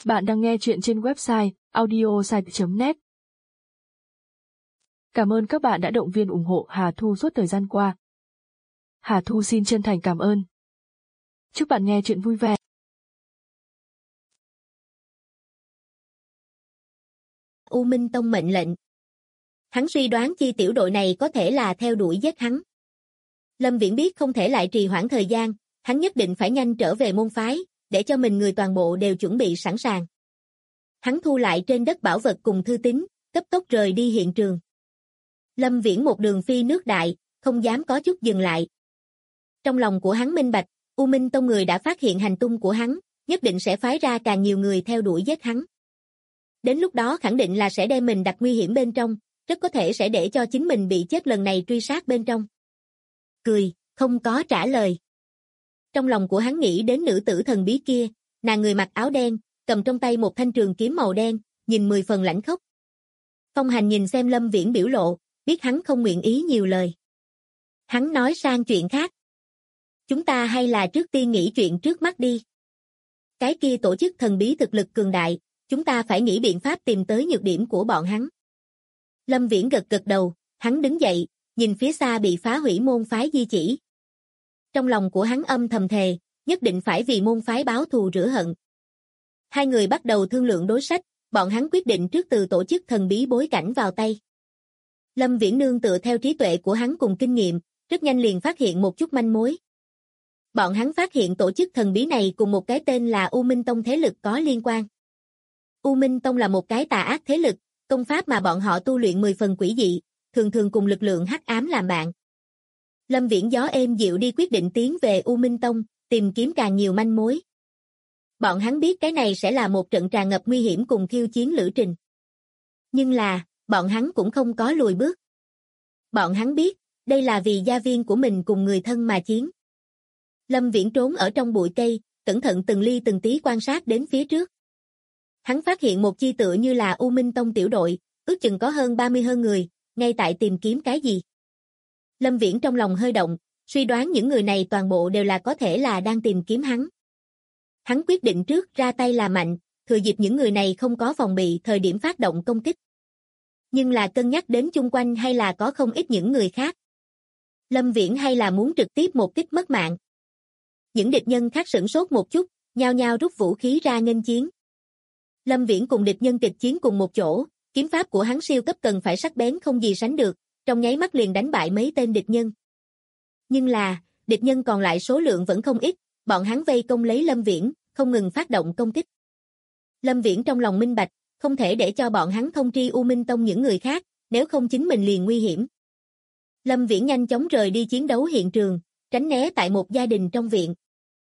Bạn đang nghe chuyện trên website audiosite.net. Cảm ơn các bạn đã động viên ủng hộ Hà Thu suốt thời gian qua. Hà Thu xin chân thành cảm ơn. Chúc bạn nghe chuyện vui vẻ. U Minh Tông mệnh lệnh. Hắn suy đoán chi tiểu đội này có thể là theo đuổi giết hắn. Lâm Viễn biết không thể lại trì hoãn thời gian, hắn nhất định phải nhanh trở về môn phái, để cho mình người toàn bộ đều chuẩn bị sẵn sàng. Hắn thu lại trên đất bảo vật cùng thư tín, cấp tốc rời đi hiện trường. Lâm Viễn một đường phi nước đại, không dám có chút dừng lại. Trong lòng của hắn minh bạch, U Minh Tông người đã phát hiện hành tung của hắn, nhất định sẽ phái ra càng nhiều người theo đuổi giết hắn. Đến lúc đó khẳng định là sẽ đem mình đặt nguy hiểm bên trong, rất có thể sẽ để cho chính mình bị chết lần này truy sát bên trong. Cười, không có trả lời. Trong lòng của hắn nghĩ đến nữ tử thần bí kia, nàng người mặc áo đen, cầm trong tay một thanh trường kiếm màu đen, nhìn 10 phần lãnh khốc. Phong Hành nhìn xem Lâm Viễn biểu lộ, biết hắn không nguyện ý nhiều lời. Hắn nói sang chuyện khác. Chúng ta hay là trước tiên nghĩ chuyện trước mắt đi. Cái kia tổ chức thần bí thực lực cường đại, chúng ta phải nghĩ biện pháp tìm tới nhược điểm của bọn hắn. Lâm Viễn gật gật đầu, hắn đứng dậy, nhìn phía xa bị phá hủy môn phái di chỉ. Trong lòng của hắn âm thầm thề, nhất định phải vì môn phái báo thù rửa hận. Hai người bắt đầu thương lượng đối sách, bọn hắn quyết định trước từ tổ chức thần bí bối cảnh vào tay. Lâm Viễn nương tựa theo trí tuệ của hắn cùng kinh nghiệm, rất nhanh liền phát hiện một chút manh mối. Bọn hắn phát hiện tổ chức thần bí này cùng một cái tên là U Minh Tông thế lực có liên quan. U Minh Tông là một cái tà ác thế lực, công pháp mà bọn họ tu luyện 10 phần quỷ dị, thường thường cùng lực lượng hắc ám làm bạn. Lâm Viễn gió êm dịu đi quyết định tiến về U Minh Tông, tìm kiếm càng nhiều manh mối. Bọn hắn biết cái này sẽ là một trận tràn ngập nguy hiểm cùng khiêu chiến lữ trình. Nhưng là, bọn hắn cũng không có lùi bước. Bọn hắn biết, đây là vì gia viên của mình cùng người thân mà chiến. Lâm Viễn trốn ở trong bụi cây, cẩn thận từng ly từng tí quan sát đến phía trước. Hắn phát hiện một chi tựa như là U Minh Tông tiểu đội, ước chừng có hơn 30 hơn người, ngay tại tìm kiếm cái gì. Lâm Viễn trong lòng hơi động, suy đoán những người này toàn bộ đều là có thể là đang tìm kiếm hắn. Hắn quyết định trước ra tay là mạnh, thừa dịp những người này không có phòng bị thời điểm phát động công kích. Nhưng là cân nhắc đến chung quanh hay là có không ít những người khác. Lâm Viễn hay là muốn trực tiếp một kích mất mạng. Những địch nhân khác sửng sốt một chút, nhao nhao rút vũ khí ra nghênh chiến. Lâm Viễn cùng địch nhân kịch chiến cùng một chỗ, kiếm pháp của hắn siêu cấp cần phải sắc bén không gì sánh được, trong nháy mắt liền đánh bại mấy tên địch nhân. Nhưng là, địch nhân còn lại số lượng vẫn không ít, bọn hắn vây công lấy Lâm Viễn, không ngừng phát động công kích. Lâm Viễn trong lòng minh bạch, không thể để cho bọn hắn thông tri U Minh Tông những người khác, nếu không chính mình liền nguy hiểm. Lâm Viễn nhanh chóng rời đi chiến đấu hiện trường, tránh né tại một gia đình trong viện.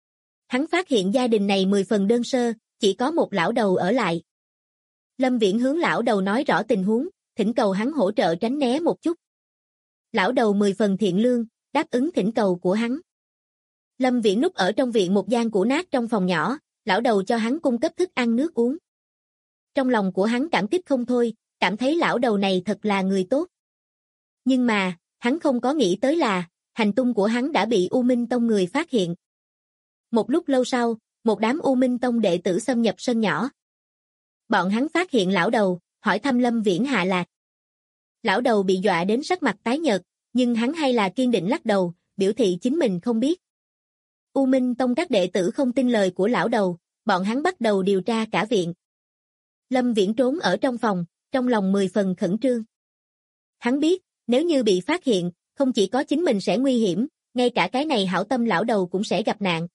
Hắn phát hiện gia đình này 10 phần đơn sơ, chỉ có một lão đầu ở lại. Lâm Viễn hướng lão đầu nói rõ tình huống, thỉnh cầu hắn hỗ trợ tránh né một chút. Lão đầu 10 phần thiện lương, đáp ứng thỉnh cầu của hắn. Lâm Viễn núp ở trong viện một gian cũ nát trong phòng nhỏ, lão đầu cho hắn cung cấp thức ăn nước uống. Trong lòng của hắn cảm kích không thôi, cảm thấy lão đầu này thật là người tốt. Nhưng mà, hắn không có nghĩ tới là, hành tung của hắn đã bị U Minh Tông người phát hiện. Một lúc lâu sau, một đám U Minh Tông đệ tử xâm nhập sân nhỏ. Bọn hắn phát hiện lão đầu, hỏi thăm Lâm Viễn hạ lạc. Lão đầu bị dọa đến sắc mặt tái nhợt, nhưng hắn hay là kiên định lắc đầu, biểu thị chính mình không biết. U Minh Tông các đệ tử không tin lời của lão đầu, bọn hắn bắt đầu điều tra cả viện. Lâm Viễn trốn ở trong phòng, trong lòng 10 phần khẩn trương. Hắn biết, nếu như bị phát hiện, không chỉ có chính mình sẽ nguy hiểm, ngay cả cái này hảo tâm lão đầu cũng sẽ gặp nạn.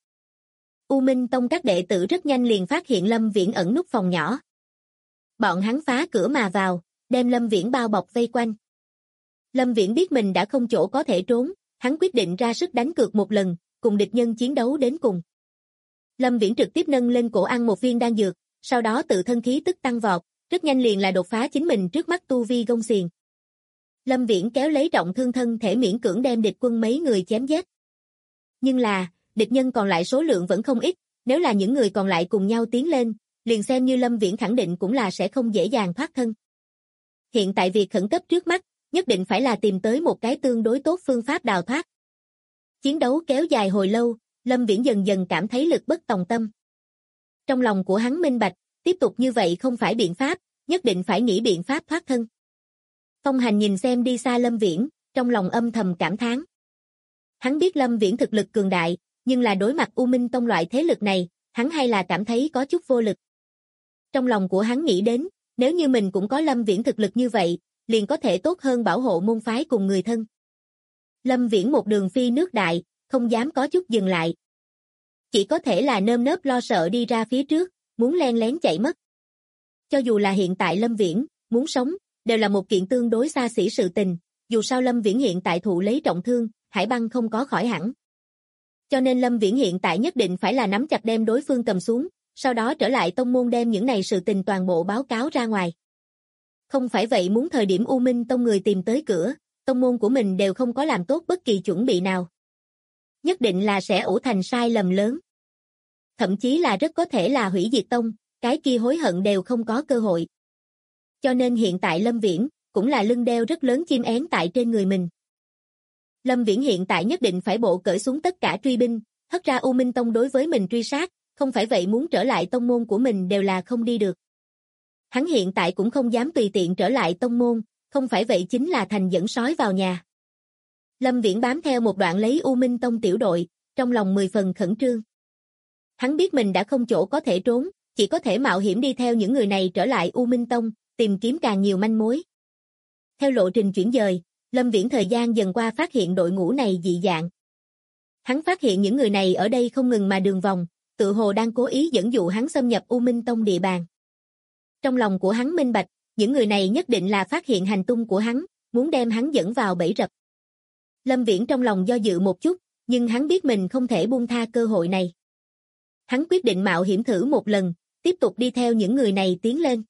U Minh Tông các đệ tử rất nhanh liền phát hiện Lâm Viễn ẩn núp phòng nhỏ. Bọn hắn phá cửa mà vào, đem Lâm Viễn bao bọc vây quanh. Lâm Viễn biết mình đã không chỗ có thể trốn, hắn quyết định ra sức đánh cược một lần, cùng địch nhân chiến đấu đến cùng. Lâm Viễn trực tiếp nâng lên cổ ăn một viên đan dược, sau đó tự thân khí tức tăng vọt, rất nhanh liền là đột phá chính mình trước mắt tu vi gông xiềng. Lâm Viễn kéo lấy trọng thương thân thể miễn cưỡng đem địch quân mấy người chém giết. Nhưng là, địch nhân còn lại số lượng vẫn không ít, nếu là những người còn lại cùng nhau tiến lên, liền xem như Lâm Viễn khẳng định cũng là sẽ không dễ dàng thoát thân. Hiện tại việc khẩn cấp trước mắt, nhất định phải là tìm tới một cái tương đối tốt phương pháp đào thoát. Chiến đấu kéo dài hồi lâu, Lâm Viễn dần dần cảm thấy lực bất tòng tâm. Trong lòng của hắn minh bạch, tiếp tục như vậy không phải biện pháp, nhất định phải nghĩ biện pháp thoát thân. Phong Hành nhìn xem đi xa Lâm Viễn, trong lòng âm thầm cảm thán. Hắn biết Lâm Viễn thực lực cường đại, nhưng là đối mặt U Minh Tông loại thế lực này, hắn hay là cảm thấy có chút vô lực. Trong lòng của hắn nghĩ đến, nếu như mình cũng có Lâm Viễn thực lực như vậy, liền có thể tốt hơn bảo hộ môn phái cùng người thân. Lâm Viễn một đường phi nước đại, không dám có chút dừng lại. Chỉ có thể là nơm nớp lo sợ đi ra phía trước, muốn len lén chạy mất. Cho dù là hiện tại Lâm Viễn, muốn sống, đều là một kiện tương đối xa xỉ sự tình, dù sao Lâm Viễn hiện tại thụ lấy trọng thương, Hải Băng không có khỏi hẳn. Cho nên Lâm Viễn hiện tại nhất định phải là nắm chặt đem đối phương cầm xuống, sau đó trở lại tông môn đem những này sự tình toàn bộ báo cáo ra ngoài. Không phải vậy muốn thời điểm U Minh Tông người tìm tới cửa, tông môn của mình đều không có làm tốt bất kỳ chuẩn bị nào. Nhất định là sẽ ủ thành sai lầm lớn. Thậm chí là rất có thể là hủy diệt tông, cái kia hối hận đều không có cơ hội. Cho nên hiện tại Lâm Viễn, cũng là lưng đeo rất lớn chim én tại trên người mình. Lâm Viễn hiện tại nhất định phải bộ cởi xuống tất cả truy binh, hất ra U Minh Tông đối với mình truy sát, không phải vậy muốn trở lại tông môn của mình đều là không đi được. Hắn hiện tại cũng không dám tùy tiện trở lại tông môn, không phải vậy chính là thành dẫn sói vào nhà. Lâm Viễn bám theo một đoạn lấy U Minh Tông tiểu đội, trong lòng 10 phần khẩn trương. Hắn biết mình đã không chỗ có thể trốn, chỉ có thể mạo hiểm đi theo những người này trở lại U Minh Tông, tìm kiếm càng nhiều manh mối. Theo lộ trình chuyển dời, Lâm Viễn thời gian dần qua phát hiện đội ngũ này dị dạng. Hắn phát hiện những người này ở đây không ngừng mà đường vòng, tự hồ đang cố ý dẫn dụ hắn xâm nhập U Minh Tông địa bàn. Trong lòng của hắn minh bạch, những người này nhất định là phát hiện hành tung của hắn, muốn đem hắn dẫn vào bẫy rập. Lâm Viễn trong lòng do dự một chút, nhưng hắn biết mình không thể buông tha cơ hội này. Hắn quyết định mạo hiểm thử một lần, tiếp tục đi theo những người này tiến lên.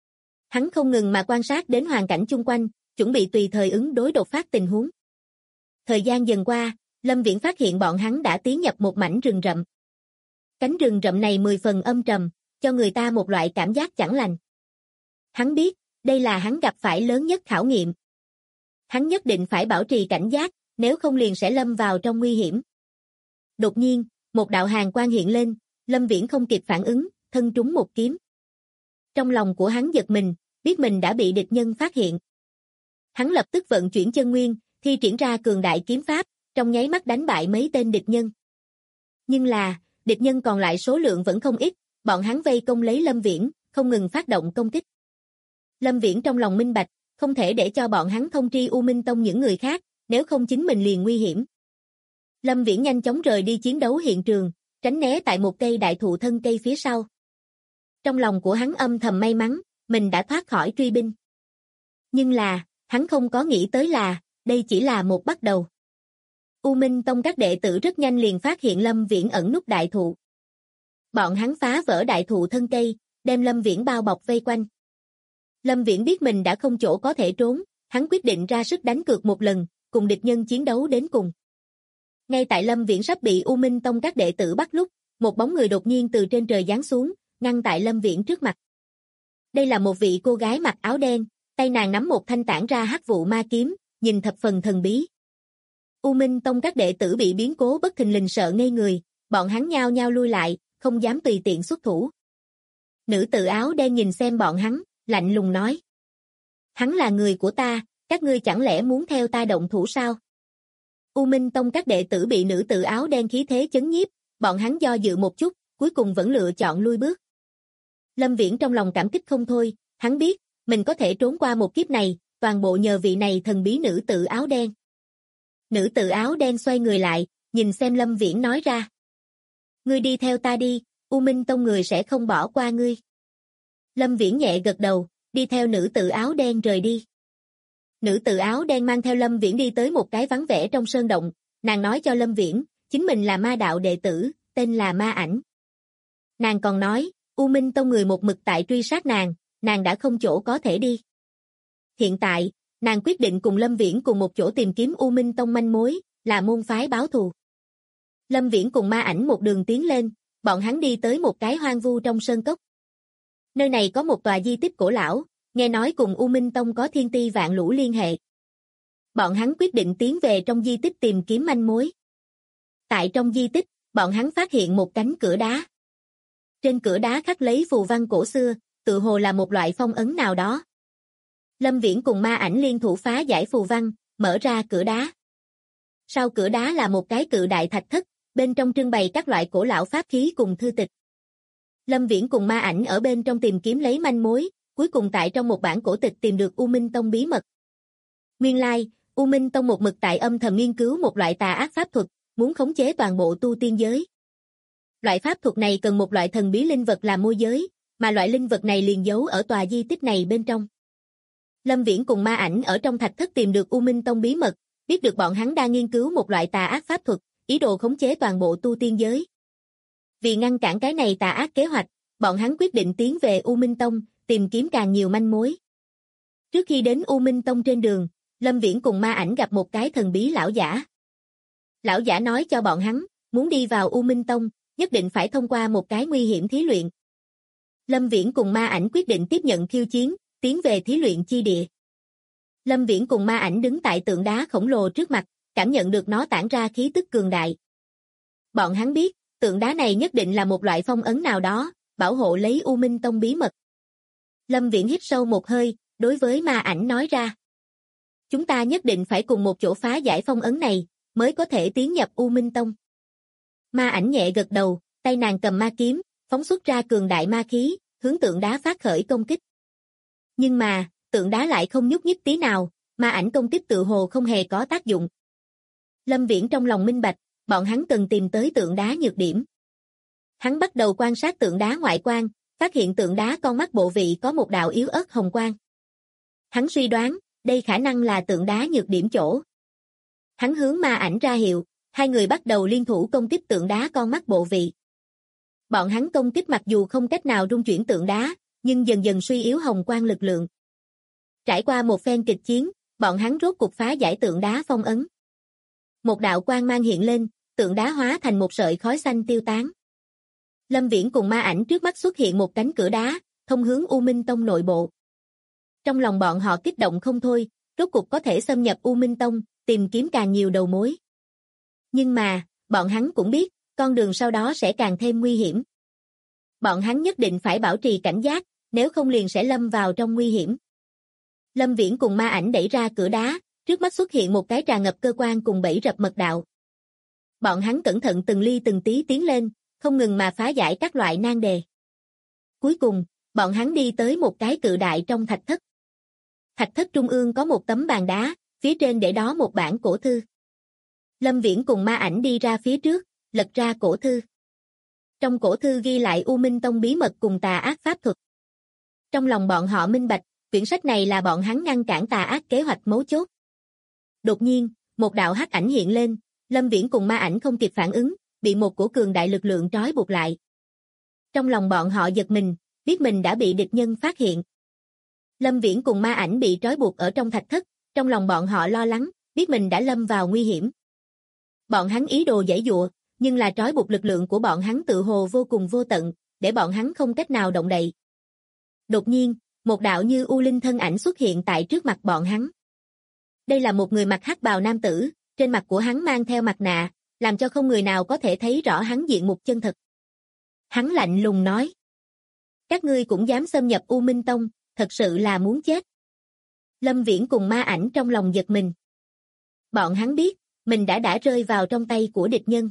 Hắn không ngừng mà quan sát đến hoàn cảnh chung quanh, chuẩn bị tùy thời ứng đối đột phát tình huống. Thời gian dần qua, Lâm Viễn phát hiện bọn hắn đã tiến nhập một mảnh rừng rậm. Cánh rừng rậm này 10 phần âm trầm, cho người ta một loại cảm giác chẳng lành. Hắn biết, đây là hắn gặp phải lớn nhất khảo nghiệm. Hắn nhất định phải bảo trì cảnh giác, nếu không liền sẽ lâm vào trong nguy hiểm. Đột nhiên, một đạo hàn quang hiện lên, Lâm Viễn không kịp phản ứng, thân trúng một kiếm. Trong lòng của hắn giật mình, biết mình đã bị địch nhân phát hiện. Hắn lập tức vận chuyển chân nguyên, thi triển ra cường đại kiếm pháp, trong nháy mắt đánh bại mấy tên địch nhân. Nhưng là, địch nhân còn lại số lượng vẫn không ít, bọn hắn vây công lấy Lâm Viễn, không ngừng phát động công kích. Lâm Viễn trong lòng minh bạch, không thể để cho bọn hắn thông tri U Minh Tông những người khác, nếu không chính mình liền nguy hiểm. Lâm Viễn nhanh chóng rời đi chiến đấu hiện trường, tránh né tại một cây đại thụ thân cây phía sau. Trong lòng của hắn âm thầm may mắn, mình đã thoát khỏi truy binh. Nhưng là, hắn không có nghĩ tới là, đây chỉ là một bắt đầu. U Minh Tông các đệ tử rất nhanh liền phát hiện Lâm Viễn ẩn núp đại thụ. Bọn hắn phá vỡ đại thụ thân cây, đem Lâm Viễn bao bọc vây quanh. Lâm Viễn biết mình đã không chỗ có thể trốn, hắn quyết định ra sức đánh cược một lần, cùng địch nhân chiến đấu đến cùng. Ngay tại Lâm Viễn sắp bị U Minh Tông các đệ tử bắt lúc, một bóng người đột nhiên từ trên trời giáng xuống, ngăn tại Lâm Viễn trước mặt. Đây là một vị cô gái mặc áo đen, tay nàng nắm một thanh tản ra hắc vụ ma kiếm, nhìn thập phần thần bí. U Minh Tông các đệ tử bị biến cố bất thình lình sợ ngây người, bọn hắn nhao nhao lui lại, không dám tùy tiện xuất thủ. Nữ tử áo đen nhìn xem bọn hắn, lạnh lùng nói. Hắn là người của ta, các ngươi chẳng lẽ muốn theo ta động thủ sao? U Minh Tông các đệ tử bị nữ tử áo đen khí thế chấn nhiếp, bọn hắn do dự một chút, cuối cùng vẫn lựa chọn lui bước. Lâm Viễn trong lòng cảm kích không thôi, hắn biết, mình có thể trốn qua một kiếp này, toàn bộ nhờ vị này thần bí nữ tử áo đen. Nữ tử áo đen xoay người lại, nhìn xem Lâm Viễn nói ra. Ngươi đi theo ta đi, U Minh Tông người sẽ không bỏ qua ngươi. Lâm Viễn nhẹ gật đầu, đi theo nữ tử áo đen rời đi. Nữ tử áo đen mang theo Lâm Viễn đi tới một cái vắng vẻ trong sơn động, nàng nói cho Lâm Viễn, chính mình là ma đạo đệ tử, tên là Ma Ảnh. Nàng còn nói, U Minh Tông người một mực tại truy sát nàng đã không chỗ có thể đi. Hiện tại, nàng quyết định cùng Lâm Viễn cùng một chỗ tìm kiếm U Minh Tông manh mối, là môn phái báo thù. Lâm Viễn cùng Ma Ảnh một đường tiến lên, bọn hắn đi tới một cái hoang vu trong sơn cốc. Nơi này có một tòa di tích cổ lão, nghe nói cùng U Minh Tông có thiên ti vạn lũ liên hệ. Bọn hắn quyết định tiến về trong di tích tìm kiếm manh mối. Tại trong di tích, bọn hắn phát hiện một cánh cửa đá. Trên cửa đá khắc lấy phù văn cổ xưa, tự hồ là một loại phong ấn nào đó. Lâm Viễn cùng ma ảnh liên thủ phá giải phù văn, mở ra cửa đá. Sau cửa đá là một cái cự đại thạch thất, bên trong trưng bày các loại cổ lão pháp khí cùng thư tịch. Lâm Viễn cùng ma ảnh ở bên trong tìm kiếm lấy manh mối, cuối cùng tại trong một bản cổ tịch tìm được U Minh Tông bí mật. Nguyên lai, U Minh Tông một mực tại âm thầm nghiên cứu một loại tà ác pháp thuật, muốn khống chế toàn bộ tu tiên giới. Loại pháp thuật này cần một loại thần bí linh vật làm môi giới, mà loại linh vật này liền giấu ở tòa di tích này bên trong. Lâm Viễn cùng ma ảnh ở trong thạch thất tìm được U Minh Tông bí mật, biết được bọn hắn đang nghiên cứu một loại tà ác pháp thuật, ý đồ khống chế toàn bộ tu tiên giới. Vì ngăn cản cái này tà ác kế hoạch, bọn hắn quyết định tiến về U Minh Tông, tìm kiếm càng nhiều manh mối. Trước khi đến U Minh Tông trên đường, Lâm Viễn cùng ma ảnh gặp một cái thần bí lão giả. Lão giả nói cho bọn hắn, muốn đi vào U Minh Tông, nhất định phải thông qua một cái nguy hiểm thí luyện. Lâm Viễn cùng ma ảnh quyết định tiếp nhận khiêu chiến, tiến về thí luyện chi địa. Lâm Viễn cùng ma ảnh đứng tại tượng đá khổng lồ trước mặt, cảm nhận được nó tản ra khí tức cường đại. Bọn hắn biết, tượng đá này nhất định là một loại phong ấn nào đó, bảo hộ lấy U Minh Tông bí mật. Lâm Viễn hít sâu một hơi, đối với ma ảnh nói ra. Chúng ta nhất định phải cùng một chỗ phá giải phong ấn này, mới có thể tiến nhập U Minh Tông. Ma ảnh nhẹ gật đầu, tay nàng cầm ma kiếm, phóng xuất ra cường đại ma khí, hướng tượng đá phát khởi công kích. Nhưng mà, tượng đá lại không nhúc nhích tí nào, ma ảnh công kích tự hồ không hề có tác dụng. Lâm Viễn trong lòng minh bạch, bọn hắn cần tìm tới tượng đá nhược điểm. Hắn bắt đầu quan sát tượng đá ngoại quan, phát hiện tượng đá con mắt bộ vị có một đạo yếu ớt hồng quang. Hắn suy đoán, đây khả năng là tượng đá nhược điểm chỗ. Hắn hướng ma ảnh ra hiệu, hai người bắt đầu liên thủ công kích tượng đá con mắt bộ vị. Bọn hắn công kích mặc dù không cách nào rung chuyển tượng đá, nhưng dần dần suy yếu hồng quang lực lượng. Trải qua một phen kịch chiến, bọn hắn rốt cục phá giải tượng đá phong ấn. Một đạo quang mang hiện lên, tượng đá hóa thành một sợi khói xanh tiêu tán. Lâm Viễn cùng ma ảnh trước mắt xuất hiện một cánh cửa đá, thông hướng U Minh Tông nội bộ. Trong lòng bọn họ kích động không thôi, rốt cục có thể xâm nhập U Minh Tông, tìm kiếm càng nhiều đầu mối. Nhưng mà, bọn hắn cũng biết, con đường sau đó sẽ càng thêm nguy hiểm. Bọn hắn nhất định phải bảo trì cảnh giác, nếu không liền sẽ lâm vào trong nguy hiểm. Lâm Viễn cùng ma ảnh đẩy ra cửa đá, trước mắt xuất hiện một cái tràn ngập cơ quan cùng bẫy rập mật đạo. Bọn hắn cẩn thận từng ly từng tí tiến lên, không ngừng mà phá giải các loại nan đề. Cuối cùng, bọn hắn đi tới một cái cự đại trong thạch thất. Thạch thất trung ương có một tấm bàn đá, phía trên để đó một bản cổ thư. Lâm Viễn cùng ma ảnh đi ra phía trước, lật ra cổ thư. Trong cổ thư ghi lại U Minh Tông bí mật cùng tà ác pháp thuật. Trong lòng bọn họ minh bạch, quyển sách này là bọn hắn ngăn cản tà ác kế hoạch mấu chốt. Đột nhiên, một đạo hắc ảnh hiện lên, Lâm Viễn cùng ma ảnh không kịp phản ứng, bị một cổ cường đại lực lượng trói buộc lại. Trong lòng bọn họ giật mình, biết mình đã bị địch nhân phát hiện. Lâm Viễn cùng ma ảnh bị trói buộc ở trong thạch thất, trong lòng bọn họ lo lắng, biết mình đã lâm vào nguy hiểm. Bọn hắn ý đồ giãy giụa, nhưng là trói buộc lực lượng của bọn hắn tự hồ vô cùng vô tận, để bọn hắn không cách nào động đậy. Đột nhiên, một đạo như u linh thân ảnh xuất hiện tại trước mặt bọn hắn. Đây là một người mặc hắc bào nam tử, trên mặt của hắn mang theo mặt nạ, làm cho không người nào có thể thấy rõ hắn diện mục chân thật. Hắn lạnh lùng nói: Các ngươi cũng dám xâm nhập U Minh Tông, thật sự là muốn chết. Lâm Viễn cùng ma ảnh trong lòng giật mình. Bọn hắn biết, mình đã rơi vào trong tay của địch nhân.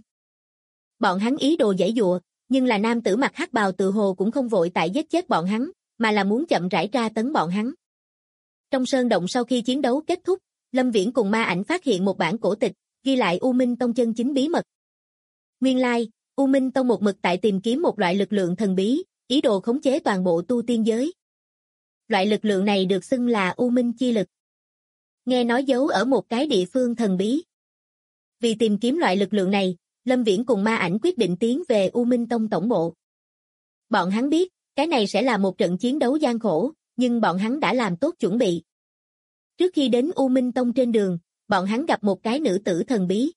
Bọn hắn ý đồ giãy giụa, nhưng là nam tử mặc hắc bào tự hồ cũng không vội tại giết chết bọn hắn, mà là muốn chậm rãi tra tấn bọn hắn. Trong sơn động sau khi chiến đấu kết thúc, Lâm Viễn cùng ma ảnh phát hiện một bản cổ tịch, ghi lại U Minh Tông chân chính bí mật. Nguyên lai, U Minh Tông một mực tại tìm kiếm một loại lực lượng thần bí, ý đồ khống chế toàn bộ tu tiên giới. Loại lực lượng này được xưng là U Minh chi lực. Nghe nói giấu ở một cái địa phương thần bí. Vì tìm kiếm loại lực lượng này, Lâm Viễn cùng ma ảnh quyết định tiến về U Minh Tông tổng bộ. Bọn hắn biết, cái này sẽ là một trận chiến đấu gian khổ, nhưng bọn hắn đã làm tốt chuẩn bị. Trước khi đến U Minh Tông trên đường, bọn hắn gặp một cái nữ tử thần bí.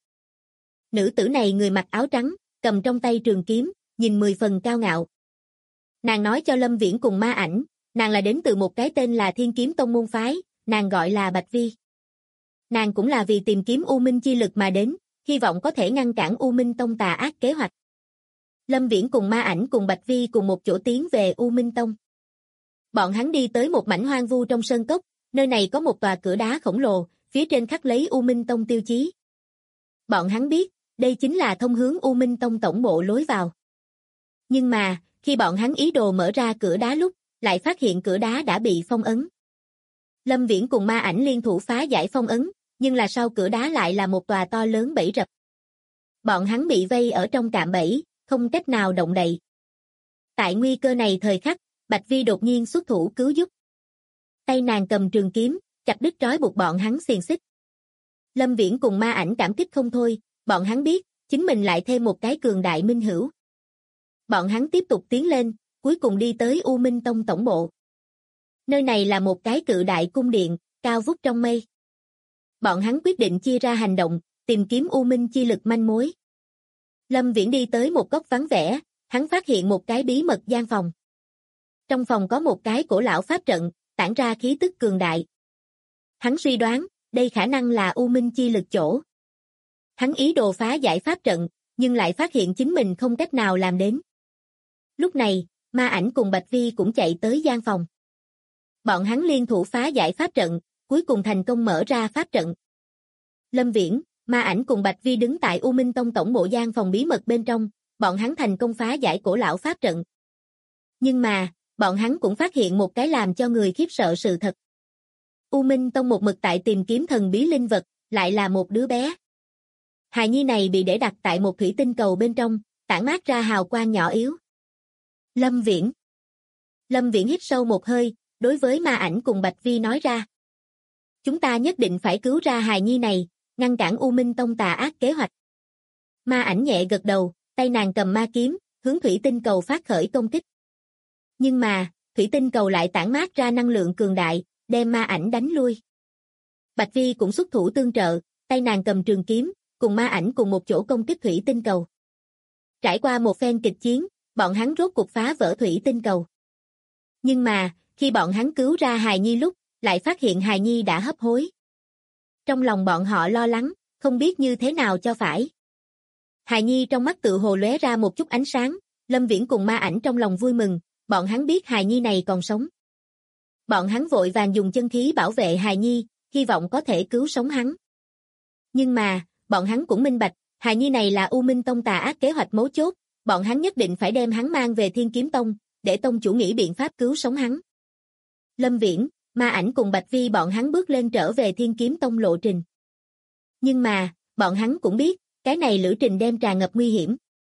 Nữ tử này người mặc áo trắng, cầm trong tay trường kiếm, nhìn 10 phần cao ngạo. Nàng nói cho Lâm Viễn cùng ma ảnh, nàng là đến từ một cái tên là Thiên Kiếm Tông môn phái, nàng gọi là Bạch Vi. Nàng cũng là vì tìm kiếm U Minh chi lực mà đến, hy vọng có thể ngăn cản U Minh Tông tà ác kế hoạch. Lâm Viễn cùng Ma Ảnh cùng Bạch Vi cùng một chỗ tiến về U Minh Tông. Bọn hắn đi tới một mảnh hoang vu trong sơn cốc, nơi này có một tòa cửa đá khổng lồ, phía trên khắc lấy U Minh Tông tiêu chí. Bọn hắn biết, đây chính là thông hướng U Minh Tông tổng bộ lối vào. Nhưng mà, khi bọn hắn ý đồ mở ra cửa đá lúc, lại phát hiện cửa đá đã bị phong ấn. Lâm Viễn cùng Ma Ảnh liên thủ phá giải phong ấn, nhưng là sau cửa đá lại là một tòa to lớn bẫy rập. Bọn hắn bị vây ở trong cạm bẫy, không cách nào động đậy. Tại nguy cơ này thời khắc, Bạch Vi đột nhiên xuất thủ cứu giúp. Tay nàng cầm trường kiếm, chặt đứt trói buộc bọn hắn xiềng xích. Lâm Viễn cùng Ma Ảnh cảm kích không thôi, bọn hắn biết, chính mình lại thêm một cái cường đại minh hữu. Bọn hắn tiếp tục tiến lên, cuối cùng đi tới U Minh Tông tổng bộ. Nơi này là một cái cự đại cung điện, cao vút trong mây. Bọn hắn quyết định chia ra hành động, tìm kiếm U Minh chi lực manh mối. Lâm Viễn đi tới một góc vắng vẻ, hắn phát hiện một cái bí mật gian phòng. Trong phòng có một cái cổ lão pháp trận, tản ra khí tức cường đại. Hắn suy đoán, đây khả năng là U Minh chi lực chỗ. Hắn ý đồ phá giải pháp trận, nhưng lại phát hiện chính mình không cách nào làm đến. Lúc này, Ma Ảnh cùng Bạch Vi cũng chạy tới gian phòng. Bọn hắn liên thủ phá giải pháp trận, cuối cùng thành công mở ra pháp trận. Lâm Viễn, Ma Ảnh cùng Bạch Vi đứng tại U Minh Tông tổng bộ gian phòng bí mật bên trong, bọn hắn thành công phá giải cổ lão pháp trận. Nhưng mà, bọn hắn cũng phát hiện một cái làm cho người khiếp sợ sự thật. U Minh Tông một mực tại tìm kiếm thần bí linh vật, lại là một đứa bé. Hài nhi này bị để đặt tại một thủy tinh cầu bên trong, tản mát ra hào quang nhỏ yếu. Lâm Viễn. Lâm Viễn hít sâu một hơi, đối với Ma Ảnh cùng Bạch Vi nói ra. Chúng ta nhất định phải cứu ra hài nhi này, ngăn cản U Minh Tông tà ác kế hoạch. Ma Ảnh nhẹ gật đầu, tay nàng cầm ma kiếm, hướng thủy tinh cầu phát khởi công kích. Nhưng mà, thủy tinh cầu lại tản mát ra năng lượng cường đại, đem Ma Ảnh đánh lui. Bạch Vi cũng xuất thủ tương trợ, tay nàng cầm trường kiếm, cùng Ma Ảnh cùng một chỗ công kích thủy tinh cầu. Trải qua một phen kịch chiến, bọn hắn rốt cuộc phá vỡ thủy tinh cầu. Nhưng mà, khi bọn hắn cứu ra hài nhi lúc, lại phát hiện hài nhi đã hấp hối. Trong lòng bọn họ lo lắng, không biết như thế nào cho phải. Hài nhi trong mắt tự hồ lóe ra một chút ánh sáng, Lâm Viễn cùng Ma Ảnh trong lòng vui mừng, bọn hắn biết hài nhi này còn sống. Bọn hắn vội vàng dùng chân khí bảo vệ hài nhi, hy vọng có thể cứu sống hắn. Nhưng mà, bọn hắn cũng minh bạch, hài nhi này là U Minh Tông tà ác kế hoạch mấu chốt, bọn hắn nhất định phải đem hắn mang về Thiên Kiếm Tông, để tông chủ nghĩ biện pháp cứu sống hắn. Lâm Viễn, Ma Ảnh cùng Bạch Vi bọn hắn bước lên trở về Thiên Kiếm Tông lộ trình. Nhưng mà, bọn hắn cũng biết, cái này lữ trình đem tràn ngập nguy hiểm.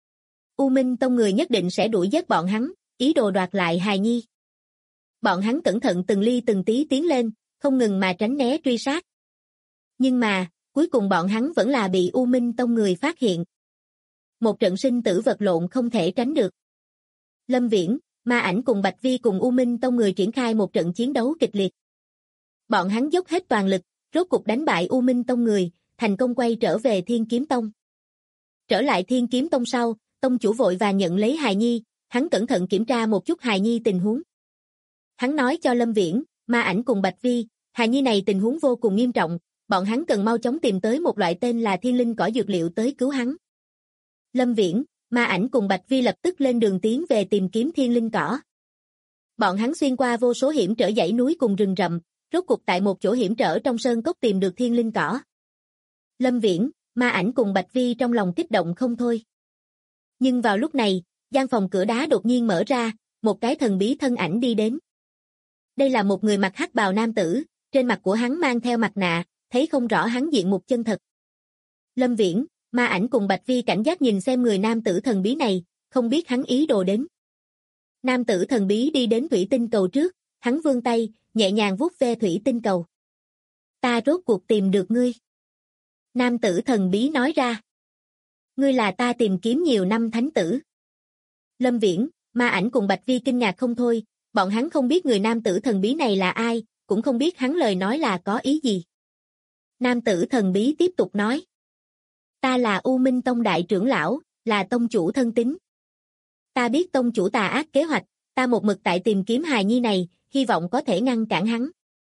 U Minh Tông người nhất định sẽ đuổi giết bọn hắn, ý đồ đoạt lại hài nhi. Bọn hắn cẩn thận từng ly từng tí tiến lên, không ngừng mà tránh né truy sát. Nhưng mà, cuối cùng bọn hắn vẫn là bị U Minh Tông người phát hiện. Một trận sinh tử vật lộn không thể tránh được. Lâm Viễn, Ma Ảnh cùng Bạch Vi cùng U Minh Tông người triển khai một trận chiến đấu kịch liệt. Bọn hắn dốc hết toàn lực, rốt cục đánh bại U Minh Tông người, thành công quay trở về Thiên Kiếm Tông. Trở lại Thiên Kiếm Tông sau, tông chủ vội và nhận lấy hài nhi, hắn cẩn thận kiểm tra một chút hài nhi tình huống. Hắn nói cho Lâm Viễn, Ma Ảnh cùng Bạch Vi, hài nhi này tình huống vô cùng nghiêm trọng, bọn hắn cần mau chóng tìm tới một loại tên là thiên linh cỏ dược liệu tới cứu hắn. Lâm Viễn, Ma Ảnh cùng Bạch Vi lập tức lên đường tiến về tìm kiếm thiên linh cỏ. Bọn hắn xuyên qua vô số hiểm trở dãy núi cùng rừng rậm, rốt cuộc tại một chỗ hiểm trở trong sơn cốc tìm được thiên linh cỏ. Lâm Viễn, Ma Ảnh cùng Bạch Vi trong lòng kích động không thôi. Nhưng vào lúc này, gian phòng cửa đá đột nhiên mở ra, một cái thần bí thân ảnh đi đến. Đây là một người mặc hắc bào nam tử, trên mặt của hắn mang theo mặt nạ, thấy không rõ hắn diện mục chân thật. Lâm Viễn, Ma Ảnh cùng Bạch Vi cảnh giác nhìn xem người nam tử thần bí này, không biết hắn ý đồ đến. Nam tử thần bí đi đến thủy tinh cầu trước, hắn vươn tay, nhẹ nhàng vuốt ve thủy tinh cầu. Ta rốt cuộc tìm được ngươi. Nam tử thần bí nói ra. Ngươi là ta tìm kiếm nhiều năm thánh tử. Lâm Viễn, Ma Ảnh cùng Bạch Vi kinh ngạc không thôi, bọn hắn không biết người nam tử thần bí này là ai, cũng không biết hắn lời nói là có ý gì. Nam tử thần bí tiếp tục nói. Ta là U Minh Tông đại trưởng lão, là tông chủ thân tín. Ta biết tông chủ tà ác kế hoạch, ta một mực tại tìm kiếm hài nhi này, hy vọng có thể ngăn cản hắn.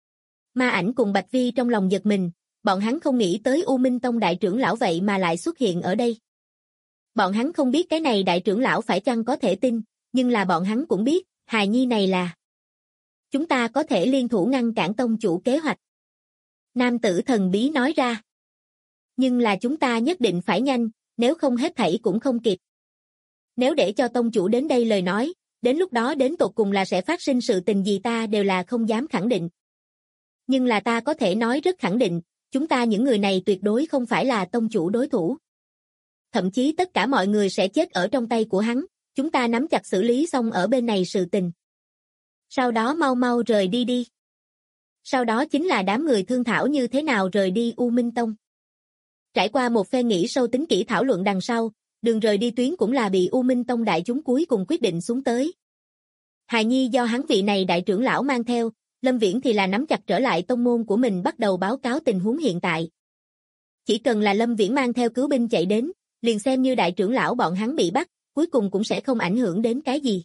Ma Ảnh cùng Bạch Vi trong lòng giật mình, bọn hắn không nghĩ tới U Minh Tông đại trưởng lão vậy mà lại xuất hiện ở đây. Bọn hắn không biết cái này đại trưởng lão phải chăng có thể tin, nhưng là bọn hắn cũng biết, hài nhi này là. Chúng ta có thể liên thủ ngăn cản tông chủ kế hoạch. Nam tử thần bí nói ra. Nhưng là chúng ta nhất định phải nhanh, nếu không hết thảy cũng không kịp. Nếu để cho tông chủ đến đây lời nói, đến lúc đó đến tột cùng là sẽ phát sinh sự tình gì ta đều là không dám khẳng định. Nhưng là ta có thể nói rất khẳng định, chúng ta những người này tuyệt đối không phải là tông chủ đối thủ. Thậm chí tất cả mọi người sẽ chết ở trong tay của hắn, chúng ta nắm chặt xử lý xong ở bên này sự tình. Sau đó mau mau rời đi đi. Sau đó chính là đám người thương thảo như thế nào rời đi U Minh Tông. Trải qua một phen nghĩ sâu tính kỹ thảo luận đằng sau, đường rời đi tuyến cũng là bị U Minh Tông đại chúng cuối cùng quyết định xuống tới. Hài nhi do hắn vị này đại trưởng lão mang theo, Lâm Viễn thì là nắm chặt trở lại tông môn của mình bắt đầu báo cáo tình huống hiện tại. Chỉ cần là Lâm Viễn mang theo cứu binh chạy đến, liền xem như đại trưởng lão bọn hắn bị bắt, cuối cùng cũng sẽ không ảnh hưởng đến cái gì.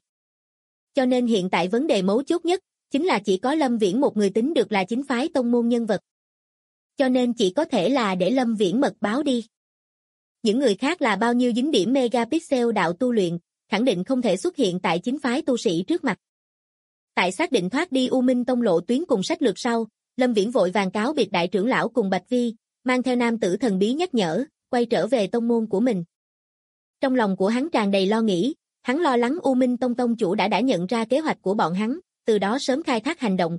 Cho nên hiện tại vấn đề mấu chốt nhất, chính là chỉ có Lâm Viễn một người tính được là chính phái tông môn nhân vật. Cho nên chỉ có thể là để Lâm Viễn mật báo đi. Những người khác là bao nhiêu dính điểm megapixel đạo tu luyện, khẳng định không thể xuất hiện tại chính phái tu sĩ trước mặt. Tại xác định thoát đi U Minh Tông lộ tuyến cùng sách lược sau, Lâm Viễn vội vàng cáo biệt đại trưởng lão cùng Bạch Vi, mang theo nam tử thần bí nhắc nhở, quay trở về tông môn của mình. Trong lòng của hắn tràn đầy lo nghĩ, hắn lo lắng U Minh Tông tông chủ đã nhận ra kế hoạch của bọn hắn, từ đó sớm khai thác hành động.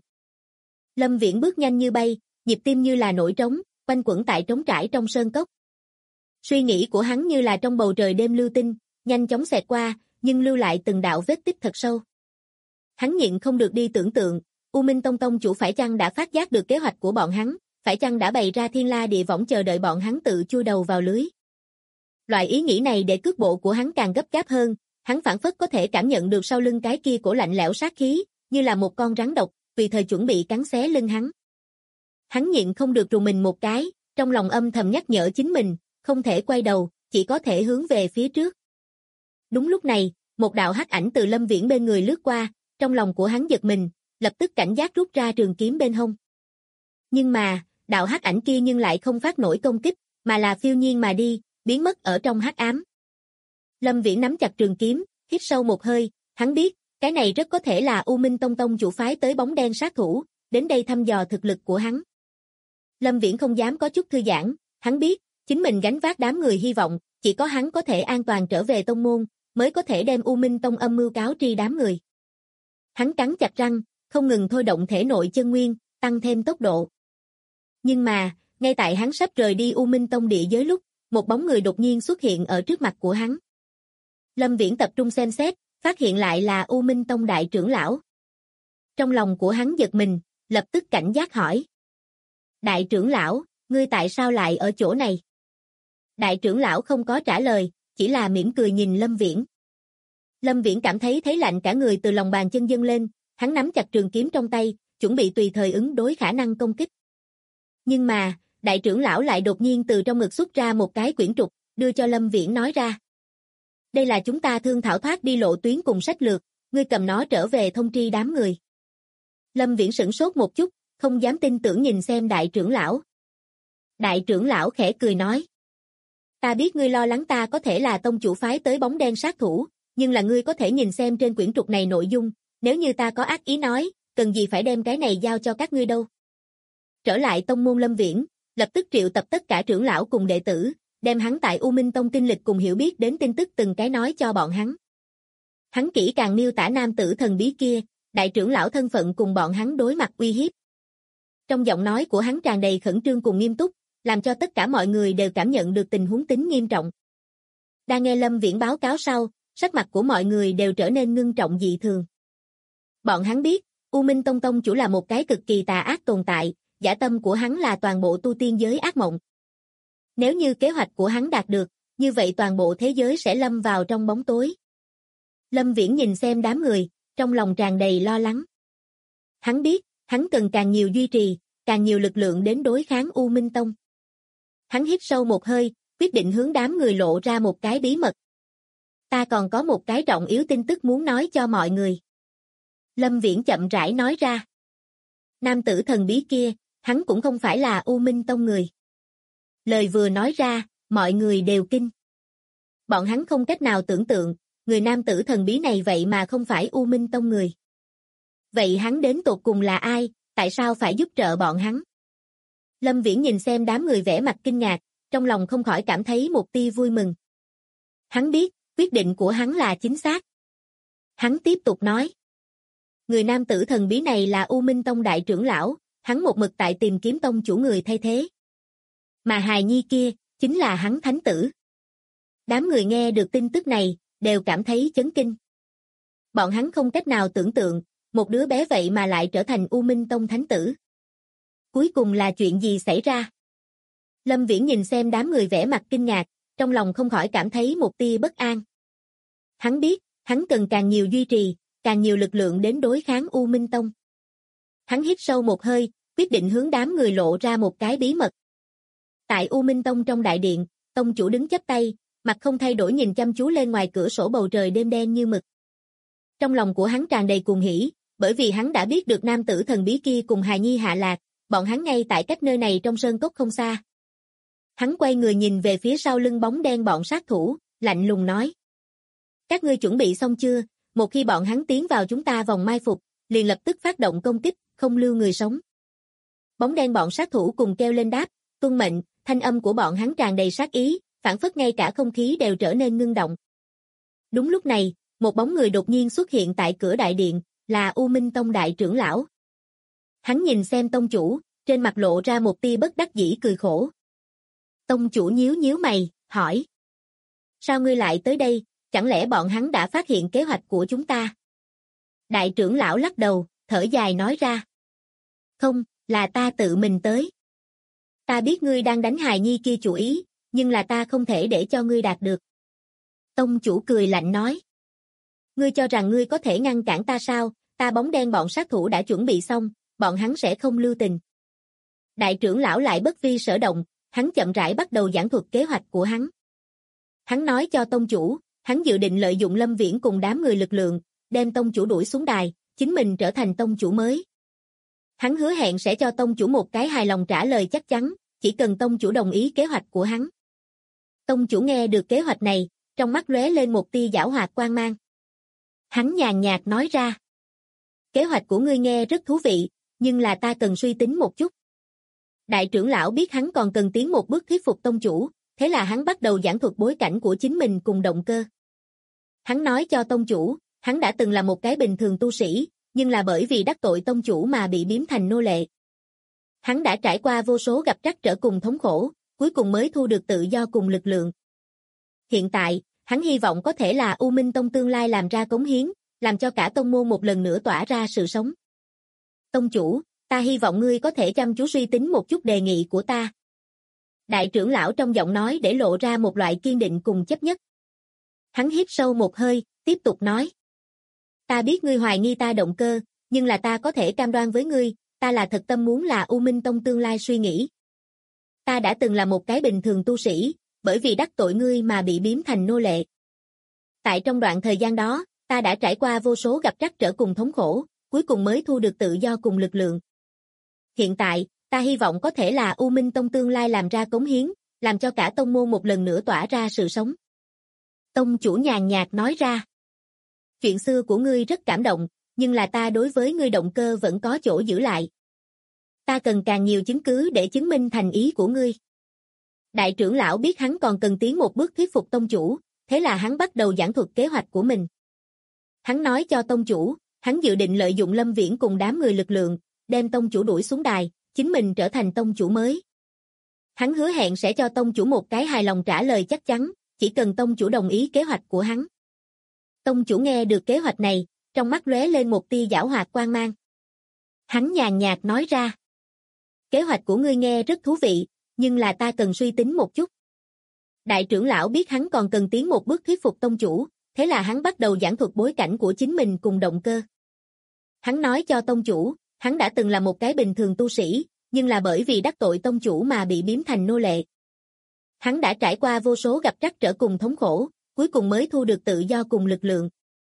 Lâm Viễn bước nhanh như bay, nhịp tim như là nổi trống, quanh quẩn tại trống trải trong sơn cốc. Suy nghĩ của hắn như là trong bầu trời đêm lưu tinh, nhanh chóng xẹt qua, nhưng lưu lại từng đạo vết tích thật sâu. Hắn nhịn không được đi tưởng tượng, U Minh Tông tông chủ phải chăng đã phát giác được kế hoạch của bọn hắn, phải chăng đã bày ra thiên la địa võng chờ đợi bọn hắn tự chui đầu vào lưới. Loại ý nghĩ này để cước bộ của hắn càng gấp gáp hơn, hắn phảng phất có thể cảm nhận được sau lưng cái kia cổ lạnh lẽo sát khí, như là một con rắn độc, tùy thời chuẩn bị cắn xé lưng hắn. Hắn nhịn không được rùng mình một cái, trong lòng âm thầm nhắc nhở chính mình, không thể quay đầu, chỉ có thể hướng về phía trước. Đúng lúc này, một đạo hắc ảnh từ Lâm Viễn bên người lướt qua, trong lòng của hắn giật mình, lập tức cảnh giác rút ra trường kiếm bên hông. Nhưng mà, đạo hắc ảnh kia nhưng lại không phát nổi công kích, mà là phiêu nhiên mà đi, biến mất ở trong hắc ám. Lâm Viễn nắm chặt trường kiếm, hít sâu một hơi, hắn biết, cái này rất có thể là U Minh Tông tông chủ phái tới bóng đen sát thủ, đến đây thăm dò thực lực của hắn. Lâm Viễn không dám có chút thư giãn, hắn biết, chính mình gánh vác đám người hy vọng, chỉ có hắn có thể an toàn trở về tông môn, mới có thể đem U Minh Tông âm mưu cáo tri đám người. Hắn cắn chặt răng, không ngừng thôi động thể nội chân nguyên, tăng thêm tốc độ. Nhưng mà, ngay tại hắn sắp rời đi U Minh Tông địa giới lúc, một bóng người đột nhiên xuất hiện ở trước mặt của hắn. Lâm Viễn tập trung xem xét, phát hiện lại là U Minh Tông đại trưởng lão. Trong lòng của hắn giật mình, lập tức cảnh giác hỏi. Đại trưởng lão, ngươi tại sao lại ở chỗ này? Đại trưởng lão không có trả lời, chỉ là mỉm cười nhìn Lâm Viễn. Lâm Viễn cảm thấy thấy lạnh cả người từ lòng bàn chân dâng lên, hắn nắm chặt trường kiếm trong tay, chuẩn bị tùy thời ứng đối khả năng công kích. Nhưng mà, đại trưởng lão lại đột nhiên từ trong ngực xuất ra một cái quyển trục, đưa cho Lâm Viễn nói ra. Đây là chúng ta thương thảo thoát đi lộ tuyến cùng sách lược, ngươi cầm nó trở về thông tri đám người. Lâm Viễn sửng sốt một chút, không dám tin tưởng nhìn xem đại trưởng lão. Đại trưởng lão khẽ cười nói. Ta biết ngươi lo lắng ta có thể là tông chủ phái tới bóng đen sát thủ, nhưng là ngươi có thể nhìn xem trên quyển trục này nội dung, nếu như ta có ác ý nói, cần gì phải đem cái này giao cho các ngươi đâu. Trở lại tông môn Lâm Viễn, lập tức triệu tập tất cả trưởng lão cùng đệ tử, đem hắn tại U Minh Tông kinh lịch cùng hiểu biết đến tin tức từng cái nói cho bọn hắn. Hắn kỹ càng miêu tả nam tử thần bí kia, đại trưởng lão thân phận cùng bọn hắn đối mặt uy hiếp. Trong giọng nói của hắn tràn đầy khẩn trương cùng nghiêm túc, làm cho tất cả mọi người đều cảm nhận được tình huống tính nghiêm trọng. Đang nghe Lâm Viễn báo cáo sau, sắc mặt của mọi người đều trở nên ngưng trọng dị thường. Bọn hắn biết, U Minh Tông tông chủ là một cái cực kỳ tà ác tồn tại, dã tâm của hắn là toàn bộ tu tiên giới ác mộng. Nếu như kế hoạch của hắn đạt được, như vậy toàn bộ thế giới sẽ lâm vào trong bóng tối. Lâm Viễn nhìn xem đám người, trong lòng tràn đầy lo lắng. Hắn biết, hắn cần càng nhiều duy trì, càng nhiều lực lượng đến đối kháng U Minh Tông. Hắn hít sâu một hơi, quyết định hướng đám người lộ ra một cái bí mật. Ta còn có một cái trọng yếu tin tức muốn nói cho mọi người. Lâm Viễn chậm rãi nói ra. Nam tử thần bí kia, hắn cũng không phải là U Minh Tông người. Lời vừa nói ra, mọi người đều kinh. Bọn hắn không cách nào tưởng tượng, người nam tử thần bí này vậy mà không phải U Minh Tông người. Vậy hắn đến tột cùng là ai, tại sao phải giúp trợ bọn hắn? Lâm Viễn nhìn xem đám người vẻ mặt kinh ngạc, trong lòng không khỏi cảm thấy một tia vui mừng. Hắn biết, quyết định của hắn là chính xác. Hắn tiếp tục nói. Người nam tử thần bí này là U Minh Tông đại trưởng lão, hắn một mực tại tìm kiếm tông chủ người thay thế. Mà hài nhi kia, chính là hắn thánh tử. Đám người nghe được tin tức này, đều cảm thấy chấn kinh. Bọn hắn không cách nào tưởng tượng, một đứa bé vậy mà lại trở thành U Minh Tông thánh tử. Cuối cùng là chuyện gì xảy ra? Lâm Viễn nhìn xem đám người vẻ mặt kinh ngạc, trong lòng không khỏi cảm thấy một tia bất an. Hắn biết, hắn cần càng nhiều duy trì, càng nhiều lực lượng đến đối kháng U Minh Tông. Hắn hít sâu một hơi, quyết định hướng đám người lộ ra một cái bí mật. Tại U Minh Tông trong đại điện, tông chủ đứng chắp tay, mặt không thay đổi nhìn chăm chú lên ngoài cửa sổ bầu trời đêm đen như mực. Trong lòng của hắn tràn đầy cuồng hỉ, bởi vì hắn đã biết được nam tử thần bí kia cùng hài nhi hạ lạc, bọn hắn ngay tại cách nơi này trong sơn cốc không xa. Hắn quay người nhìn về phía sau lưng bóng đen bọn sát thủ, lạnh lùng nói. Các ngươi chuẩn bị xong chưa? Một khi bọn hắn tiến vào chúng ta vòng mai phục, liền lập tức phát động công kích, không lưu người sống. Bóng đen bọn sát thủ cùng kêu lên đáp, tuân mệnh, thanh âm của bọn hắn tràn đầy sát ý, phảng phất ngay cả không khí đều trở nên ngưng động. Đúng lúc này, một bóng người đột nhiên xuất hiện tại cửa đại điện, là U Minh Tông đại trưởng lão. Hắn nhìn xem tông chủ, trên mặt lộ ra một tia bất đắc dĩ cười khổ. Tông chủ nhíu nhíu mày, hỏi. Sao ngươi lại tới đây, chẳng lẽ bọn hắn đã phát hiện kế hoạch của chúng ta? Đại trưởng lão lắc đầu, thở dài nói ra. Không, là ta tự mình tới. Ta biết ngươi đang đánh hài nhi kia chủ ý, nhưng là ta không thể để cho ngươi đạt được. Tông chủ cười lạnh nói. Ngươi cho rằng ngươi có thể ngăn cản ta sao, ta bóng đen bọn sát thủ đã chuẩn bị xong, bọn hắn sẽ không lưu tình. Đại trưởng lão lại bất vi sở động, hắn chậm rãi bắt đầu giảng thuật kế hoạch của hắn. Hắn nói cho tông chủ, hắn dự định lợi dụng Lâm Viễn cùng đám người lực lượng, đem tông chủ đuổi xuống đài, chính mình trở thành tông chủ mới. Hắn hứa hẹn sẽ cho tông chủ một cái hài lòng trả lời chắc chắn, chỉ cần tông chủ đồng ý kế hoạch của hắn. Tông chủ nghe được kế hoạch này, trong mắt lóe lên một tia giảo hoạt quang mang. Hắn nhàn nhạt nói ra. Kế hoạch của ngươi nghe rất thú vị, nhưng là ta cần suy tính một chút. Đại trưởng lão biết hắn còn cần tiến một bước thuyết phục tông chủ, thế là hắn bắt đầu giảng thuật bối cảnh của chính mình cùng động cơ. Hắn nói cho tông chủ, hắn đã từng là một cái bình thường tu sĩ, nhưng là bởi vì đắc tội tông chủ mà bị biếm thành nô lệ. Hắn đã trải qua vô số gặp trắc trở cùng thống khổ, cuối cùng mới thu được tự do cùng lực lượng. Hiện tại, hắn hy vọng có thể là U Minh Tông tương lai làm ra cống hiến, làm cho cả tông môn một lần nữa tỏa ra sự sống. Tông chủ, ta hy vọng ngươi có thể chăm chú suy tính một chút đề nghị của ta. Đại trưởng lão trong giọng nói để lộ ra một loại kiên định cùng chấp nhất. Hắn hít sâu một hơi, tiếp tục nói. Ta biết ngươi hoài nghi ta động cơ, nhưng là ta có thể cam đoan với ngươi, ta là thật tâm muốn là U Minh Tông tương lai suy nghĩ. Ta đã từng là một cái bình thường tu sĩ, bởi vì đắc tội ngươi mà bị biếm thành nô lệ. Tại trong đoạn thời gian đó, ta đã trải qua vô số gặp trắc trở cùng thống khổ, cuối cùng mới thu được tự do cùng lực lượng. Hiện tại, ta hy vọng có thể là U Minh Tông tương lai làm ra cống hiến, làm cho cả tông môn một lần nữa tỏa ra sự sống. Tông chủ nhàn nhạt nói ra. Chuyện xưa của ngươi rất cảm động, nhưng là ta đối với ngươi động cơ vẫn có chỗ giữ lại. Ta cần càng nhiều chứng cứ để chứng minh thành ý của ngươi. Đại trưởng lão biết hắn còn cần tiến một bước thuyết phục tông chủ, thế là hắn bắt đầu giảng thuật kế hoạch của mình. Hắn nói cho tông chủ, hắn dự định lợi dụng Lâm Viễn cùng đám người lực lượng, đem tông chủ đuổi xuống đài, chính mình trở thành tông chủ mới. Hắn hứa hẹn sẽ cho tông chủ một cái hài lòng trả lời chắc chắn, chỉ cần tông chủ đồng ý kế hoạch của hắn. Tông chủ nghe được kế hoạch này, trong mắt lóe lên một tia giảo hoạt quang mang. Hắn nhàn nhạt nói ra. Kế hoạch của ngươi nghe rất thú vị, nhưng là ta cần suy tính một chút. Đại trưởng lão biết hắn còn cần tiến một bước thuyết phục tông chủ, thế là hắn bắt đầu giảng thuật bối cảnh của chính mình cùng động cơ. Hắn nói cho tông chủ, hắn đã từng là một cái bình thường tu sĩ, nhưng là bởi vì đắc tội tông chủ mà bị biếm thành nô lệ. Hắn đã trải qua vô số gặp trắc trở cùng thống khổ, cuối cùng mới thu được tự do cùng lực lượng.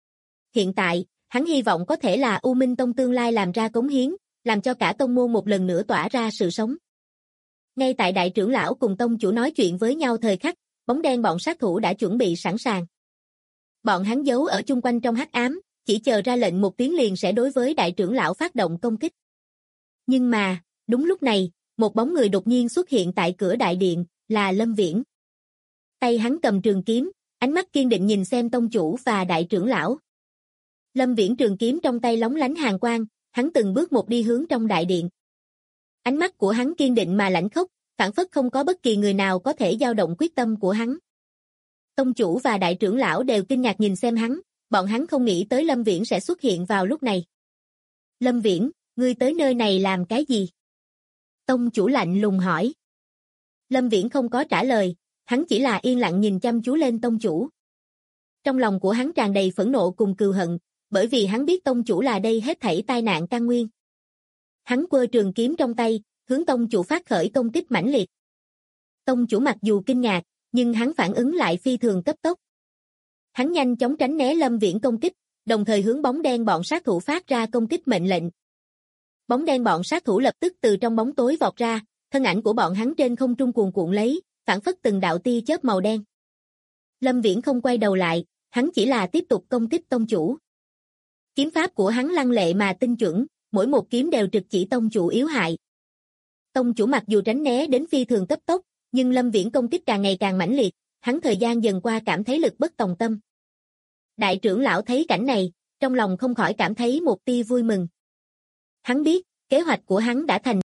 Hiện tại, hắn hy vọng có thể là U Minh Tông tương lai làm ra cống hiến, làm cho cả tông môn một lần nữa tỏa ra sự sống. Ngay tại đại trưởng lão cùng tông chủ nói chuyện với nhau thời khắc, bóng đen bọn sát thủ đã chuẩn bị sẵn sàng. Bọn hắn giấu ở chung quanh trong hắc ám, chỉ chờ ra lệnh một tiếng liền sẽ đối với đại trưởng lão phát động công kích. Nhưng mà, đúng lúc này, một bóng người đột nhiên xuất hiện tại cửa đại điện, là Lâm Viễn. Tay hắn cầm trường kiếm, ánh mắt kiên định nhìn xem tông chủ và đại trưởng lão. Lâm Viễn trường kiếm trong tay lóng lánh hàn quang, hắn từng bước một đi hướng trong đại điện. Ánh mắt của hắn kiên định mà lãnh khốc, phảng phất không có bất kỳ người nào có thể dao động quyết tâm của hắn. Tông chủ và đại trưởng lão đều kinh ngạc nhìn xem hắn, bọn hắn không nghĩ tới Lâm Viễn sẽ xuất hiện vào lúc này. Lâm Viễn, ngươi tới nơi này làm cái gì? Tông chủ lạnh lùng hỏi. Lâm Viễn không có trả lời, hắn chỉ là yên lặng nhìn chăm chú lên tông chủ. Trong lòng của hắn tràn đầy phẫn nộ cùng cừu hận, bởi vì hắn biết tông chủ là đây hết thảy tai nạn căn nguyên. Hắn quơ trường kiếm trong tay, hướng tông chủ phát khởi công kích mãnh liệt. Tông chủ mặc dù kinh ngạc, nhưng hắn phản ứng lại phi thường cấp tốc. Hắn nhanh chóng tránh né Lâm Viễn công kích, đồng thời hướng bóng đen bọn sát thủ phát ra công kích mệnh lệnh. Bóng đen bọn sát thủ lập tức từ trong bóng tối vọt ra, thân ảnh của bọn hắn trên không trung cuồn cuộn lấy, phản phất từng đạo tia chớp màu đen. Lâm Viễn không quay đầu lại, hắn chỉ là tiếp tục công kích tông chủ. Kiếm pháp của hắn lăng lệ mà tinh chuẩn, mỗi một kiếm đều trực chỉ tông chủ yếu hại. Tông chủ mặc dù tránh né đến phi thường cấp tốc, nhưng Lâm Viễn công kích càng ngày càng mãnh liệt, hắn thời gian dần qua cảm thấy lực bất tòng tâm. Đại trưởng lão thấy cảnh này, trong lòng không khỏi cảm thấy một tia vui mừng. Hắn biết, kế hoạch của hắn đã thành.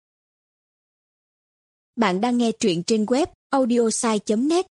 Bạn đang nghe truyện trên web audiosai.net.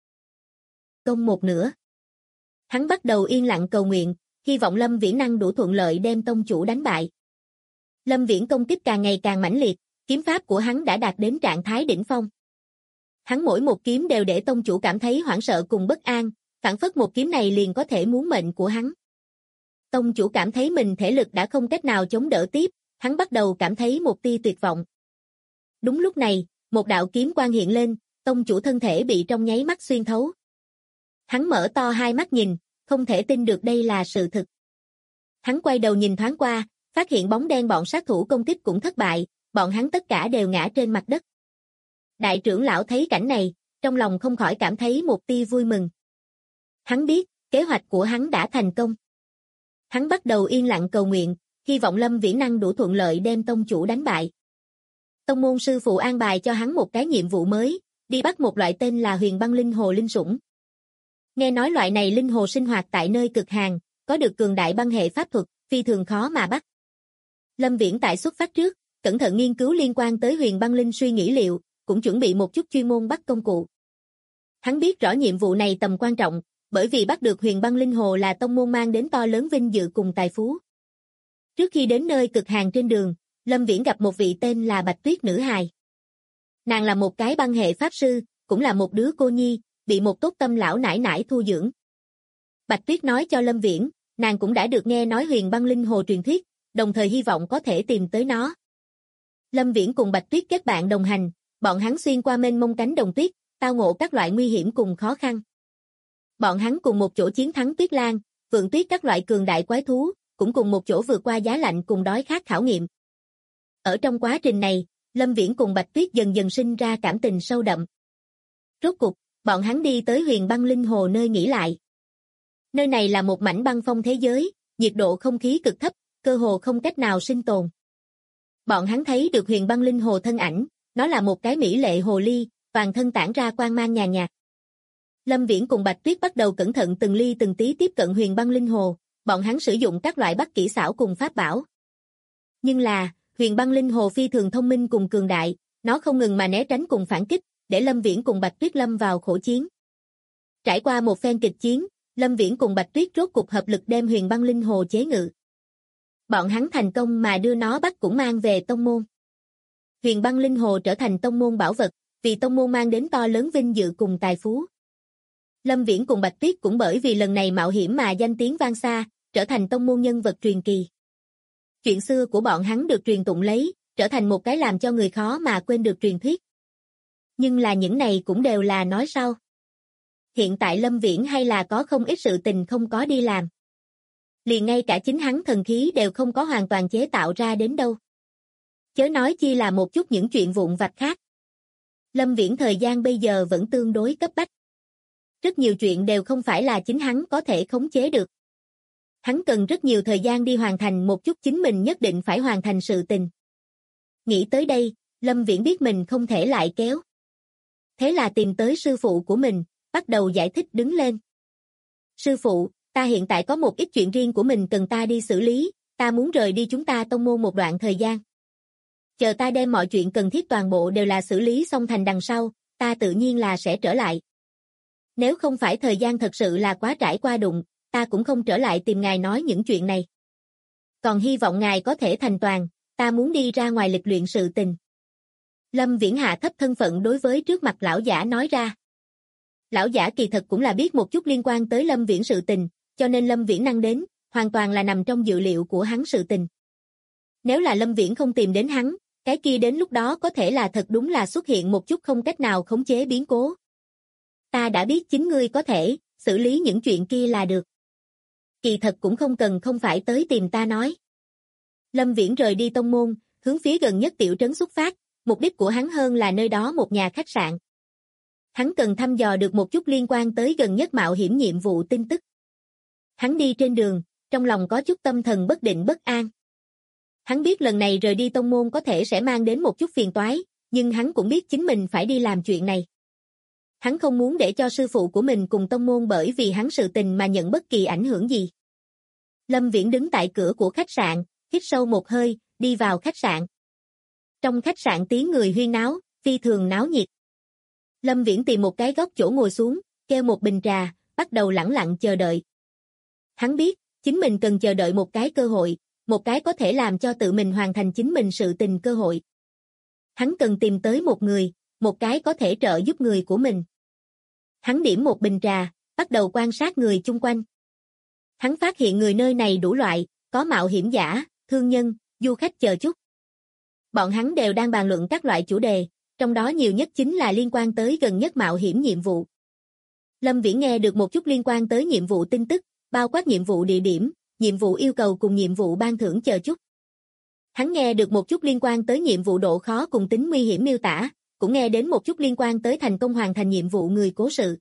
Công một nửa. Hắn bắt đầu yên lặng cầu nguyện, hy vọng Lâm Viễn năng đủ thuận lợi đem tông chủ đánh bại. Lâm Viễn công kích càng ngày càng mãnh liệt, kiếm pháp của hắn đã đạt đến trạng thái đỉnh phong. Hắn mỗi một kiếm đều để tông chủ cảm thấy hoảng sợ cùng bất an, phảng phất một kiếm này liền có thể muốn mệnh của hắn. Tông chủ cảm thấy mình thể lực đã không cách nào chống đỡ tiếp, hắn bắt đầu cảm thấy một tia tuyệt vọng. Đúng lúc này, một đạo kiếm quang hiện lên, tông chủ thân thể bị trong nháy mắt xuyên thấu. Hắn mở to hai mắt nhìn, không thể tin được đây là sự thực. Hắn quay đầu nhìn thoáng qua, phát hiện bóng đen bọn sát thủ công kích cũng thất bại, bọn hắn tất cả đều ngã trên mặt đất. Đại trưởng lão thấy cảnh này, trong lòng không khỏi cảm thấy một tia vui mừng. Hắn biết, kế hoạch của hắn đã thành công. Hắn bắt đầu yên lặng cầu nguyện, hy vọng Lâm Viễn năng đủ thuận lợi đem tông chủ đánh bại. Tông môn sư phụ an bài cho hắn một cái nhiệm vụ mới, đi bắt một loại tên là Huyền Băng Linh Hồ linh sủng. Nghe nói loại này linh hồ sinh hoạt tại nơi cực hàn, có được cường đại băng hệ pháp thuật, phi thường khó mà bắt. Lâm Viễn tại xuất phát trước, cẩn thận nghiên cứu liên quan tới Huyền Băng Linh suy nghĩ liệu, cũng chuẩn bị một chút chuyên môn bắt công cụ. Hắn biết rõ nhiệm vụ này tầm quan trọng, bởi vì bắt được Huyền Băng Linh Hồ là tông môn mang đến to lớn vinh dự cùng tài phú. Trước khi đến nơi cực hàn trên đường, Lâm Viễn gặp một vị tên là Bạch Tuyết nữ hài. Nàng là một cái băng hệ pháp sư, cũng là một đứa cô nhi, bị một tốt tâm lão nải nải thu dưỡng. Bạch Tuyết nói cho Lâm Viễn, nàng cũng đã được nghe nói Huyền Băng Linh Hồ truyền thuyết, đồng thời hy vọng có thể tìm tới nó. Lâm Viễn cùng Bạch Tuyết kết bạn đồng hành, bọn hắn xuyên qua mênh mông cánh đồng tuyết, tao ngộ các loại nguy hiểm cùng khó khăn. Bọn hắn cùng một chỗ chiến thắng Tuyết Lang, Vượng Tuyết các loại cường đại quái thú, cũng cùng một chỗ vượt qua giá lạnh cùng đói khát khảo nghiệm. Ở trong quá trình này, Lâm Viễn cùng Bạch Tuyết dần dần sinh ra cảm tình sâu đậm. Rốt cục, bọn hắn đi tới Huyền Băng Linh Hồ nơi nghỉ lại. Nơi này là một mảnh băng phong thế giới, nhiệt độ không khí cực thấp, cơ hồ không cách nào sinh tồn. Bọn hắn thấy được Huyền Băng Linh Hồ thân ảnh, nó là một cái mỹ lệ hồ ly, toàn thân tản ra quang mang nhàn nhạt. Lâm Viễn cùng Bạch Tuyết bắt đầu cẩn thận từng ly từng tí tiếp cận Huyền Băng Linh Hồ, bọn hắn sử dụng các loại bắt kỹ xảo cùng pháp bảo. Nhưng là, Huyền Băng Linh Hồ phi thường thông minh cùng cường đại, nó không ngừng mà né tránh cùng phản kích, để Lâm Viễn cùng Bạch Tuyết lâm vào khổ chiến. Trải qua một phen kịch chiến, Lâm Viễn cùng Bạch Tuyết rốt cục hợp lực đem Huyền Băng Linh Hồ chế ngự. Bọn hắn thành công mà đưa nó bắt cũng mang về tông môn. Huyền Băng Linh Hồ trở thành tông môn bảo vật, vì tông môn mang đến to lớn vinh dự cùng tài phú. Lâm Viễn cùng Bạch Tuyết cũng bởi vì lần này mạo hiểm mà danh tiếng vang xa, trở thành tông môn nhân vật truyền kỳ. Chuyện xưa của bọn hắn được truyền tụng lấy, trở thành một cái làm cho người khó mà quên được truyền thuyết. Nhưng là những này cũng đều là nói sau. Hiện tại Lâm Viễn hay là có không ít sự tình không có đi làm. Liền ngay cả chính hắn thần khí đều không có hoàn toàn chế tạo ra đến đâu. Chớ nói chi là một chút những chuyện vụn vặt khác. Lâm Viễn thời gian bây giờ vẫn tương đối cấp bách. Rất nhiều chuyện đều không phải là chính hắn có thể khống chế được. Hắn cần rất nhiều thời gian đi hoàn thành một chút chính mình nhất định phải hoàn thành sự tình. Nghĩ tới đây, Lâm Viễn biết mình không thể lại kéo. Thế là tìm tới sư phụ của mình, bắt đầu giải thích đứng lên. Sư phụ, ta hiện tại có một ít chuyện riêng của mình cần ta đi xử lý, ta muốn rời đi chúng ta tông môn một đoạn thời gian. Chờ ta đem mọi chuyện cần thiết toàn bộ đều là xử lý xong thành đằng sau, ta tự nhiên là sẽ trở lại. Nếu không phải thời gian thật sự là quá trải qua đụng, ta cũng không trở lại tìm ngài nói những chuyện này. Còn hy vọng ngài có thể thành toàn, ta muốn đi ra ngoài lịch luyện sự tình. Lâm Viễn hạ thấp thân phận đối với trước mặt lão giả nói ra. Lão giả kỳ thật cũng là biết một chút liên quan tới Lâm Viễn sự tình, cho nên Lâm Viễn năng đến, hoàn toàn là nằm trong dự liệu của hắn sự tình. Nếu là Lâm Viễn không tìm đến hắn, cái kia đến lúc đó có thể là thật đúng là xuất hiện một chút không cách nào khống chế biến cố. Ta đã biết chính ngươi có thể xử lý những chuyện kia là được. Kỳ thật cũng không cần không phải tới tìm ta nói. Lâm Viễn rời đi tông môn, hướng phía gần nhất tiểu trấn xuất phát, mục đích của hắn hơn là nơi đó một nhà khách sạn. Hắn cần thăm dò được một chút liên quan tới gần nhất mạo hiểm nhiệm vụ tin tức. Hắn đi trên đường, trong lòng có chút tâm thần bất định bất an. Hắn biết lần này rời đi tông môn có thể sẽ mang đến một chút phiền toái, nhưng hắn cũng biết chính mình phải đi làm chuyện này. Hắn không muốn để cho sư phụ của mình cùng tông môn bởi vì hắn sự tình mà nhận bất kỳ ảnh hưởng gì. Lâm Viễn đứng tại cửa của khách sạn, hít sâu một hơi, đi vào khách sạn. Trong khách sạn tiếng người huyên náo, phi thường náo nhiệt. Lâm Viễn tìm một cái góc chỗ ngồi xuống, kêu một bình trà, bắt đầu lẳng lặng chờ đợi. Hắn biết, chính mình cần chờ đợi một cái cơ hội, một cái có thể làm cho tự mình hoàn thành chính mình sự tình cơ hội. Hắn cần tìm tới một người, một cái có thể trợ giúp người của mình. Hắn điểm một bình trà, bắt đầu quan sát người chung quanh. Hắn phát hiện người nơi này đủ loại, có mạo hiểm giả, thương nhân, du khách chờ chút. Bọn hắn đều đang bàn luận các loại chủ đề, trong đó nhiều nhất chính là liên quan tới gần nhất mạo hiểm nhiệm vụ. Lâm Viễn nghe được một chút liên quan tới nhiệm vụ tin tức, bao quát nhiệm vụ địa điểm, nhiệm vụ yêu cầu cùng nhiệm vụ ban thưởng chờ chút. Hắn nghe được một chút liên quan tới nhiệm vụ độ khó cùng tính nguy hiểm miêu tả, cũng nghe đến một chút liên quan tới thành công hoàn thành nhiệm vụ người cố sự.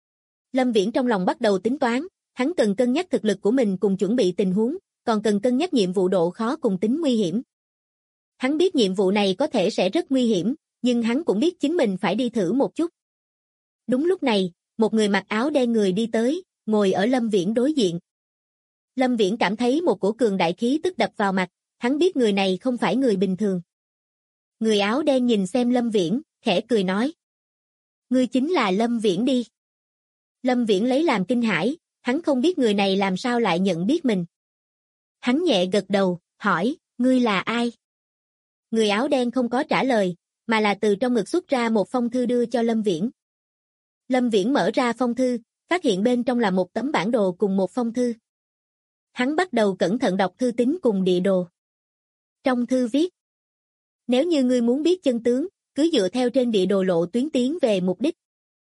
Lâm Viễn trong lòng bắt đầu tính toán, hắn cần cân nhắc thực lực của mình cùng chuẩn bị tình huống, còn cần cân nhắc nhiệm vụ độ khó cùng tính nguy hiểm. Hắn biết nhiệm vụ này có thể sẽ rất nguy hiểm, nhưng hắn cũng biết chính mình phải đi thử một chút. Đúng lúc này, một người mặc áo đen người đi tới, ngồi ở Lâm Viễn đối diện. Lâm Viễn cảm thấy một cổ cường đại khí tức đập vào mặt, hắn biết người này không phải người bình thường. Người áo đen nhìn xem Lâm Viễn, khẽ cười nói. Ngươi chính là Lâm Viễn đi. Lâm Viễn lấy làm kinh hãi, hắn không biết người này làm sao lại nhận biết mình. Hắn nhẹ gật đầu, hỏi, ngươi là ai? Người áo đen không có trả lời, mà là từ trong ngực xuất ra một phong thư đưa cho Lâm Viễn. Lâm Viễn mở ra phong thư, phát hiện bên trong là một tấm bản đồ cùng một phong thư. Hắn bắt đầu cẩn thận đọc thư tín cùng địa đồ. Trong thư viết, nếu như ngươi muốn biết chân tướng, cứ dựa theo trên địa đồ lộ tuyến tiến về mục đích.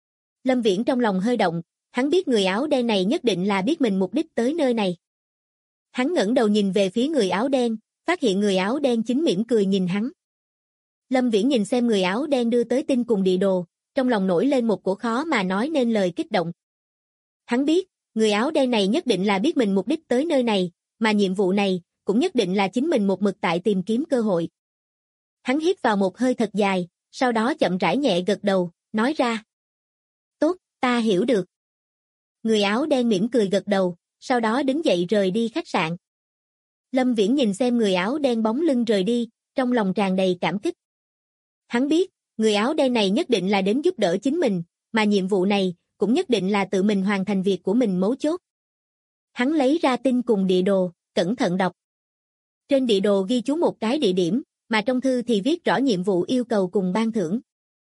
Lâm Viễn trong lòng hơi động, hắn biết người áo đen này nhất định là biết mình mục đích tới nơi này. Hắn ngẩng đầu nhìn về phía người áo đen, phát hiện người áo đen chính mỉm cười nhìn hắn. Lâm Viễn nhìn xem người áo đen đưa tới tin cùng địa đồ, trong lòng nổi lên một cổ khó mà nói nên lời kích động. Hắn biết, người áo đen này nhất định là biết mình mục đích tới nơi này, mà nhiệm vụ này cũng nhất định là chính mình một mực tại tìm kiếm cơ hội. Hắn hít vào một hơi thật dài, sau đó chậm rãi nhẹ gật đầu, nói ra. Tốt, ta hiểu được. Người áo đen mỉm cười gật đầu, sau đó đứng dậy rời đi khách sạn. Lâm Viễn nhìn xem người áo đen bóng lưng rời đi, trong lòng tràn đầy cảm kích. Hắn biết, người áo đen này nhất định là đến giúp đỡ chính mình, mà nhiệm vụ này cũng nhất định là tự mình hoàn thành việc của mình mấu chốt. Hắn lấy ra tin cùng địa đồ, cẩn thận đọc. Trên địa đồ ghi chú một cái địa điểm, mà trong thư thì viết rõ nhiệm vụ yêu cầu cùng ban thưởng.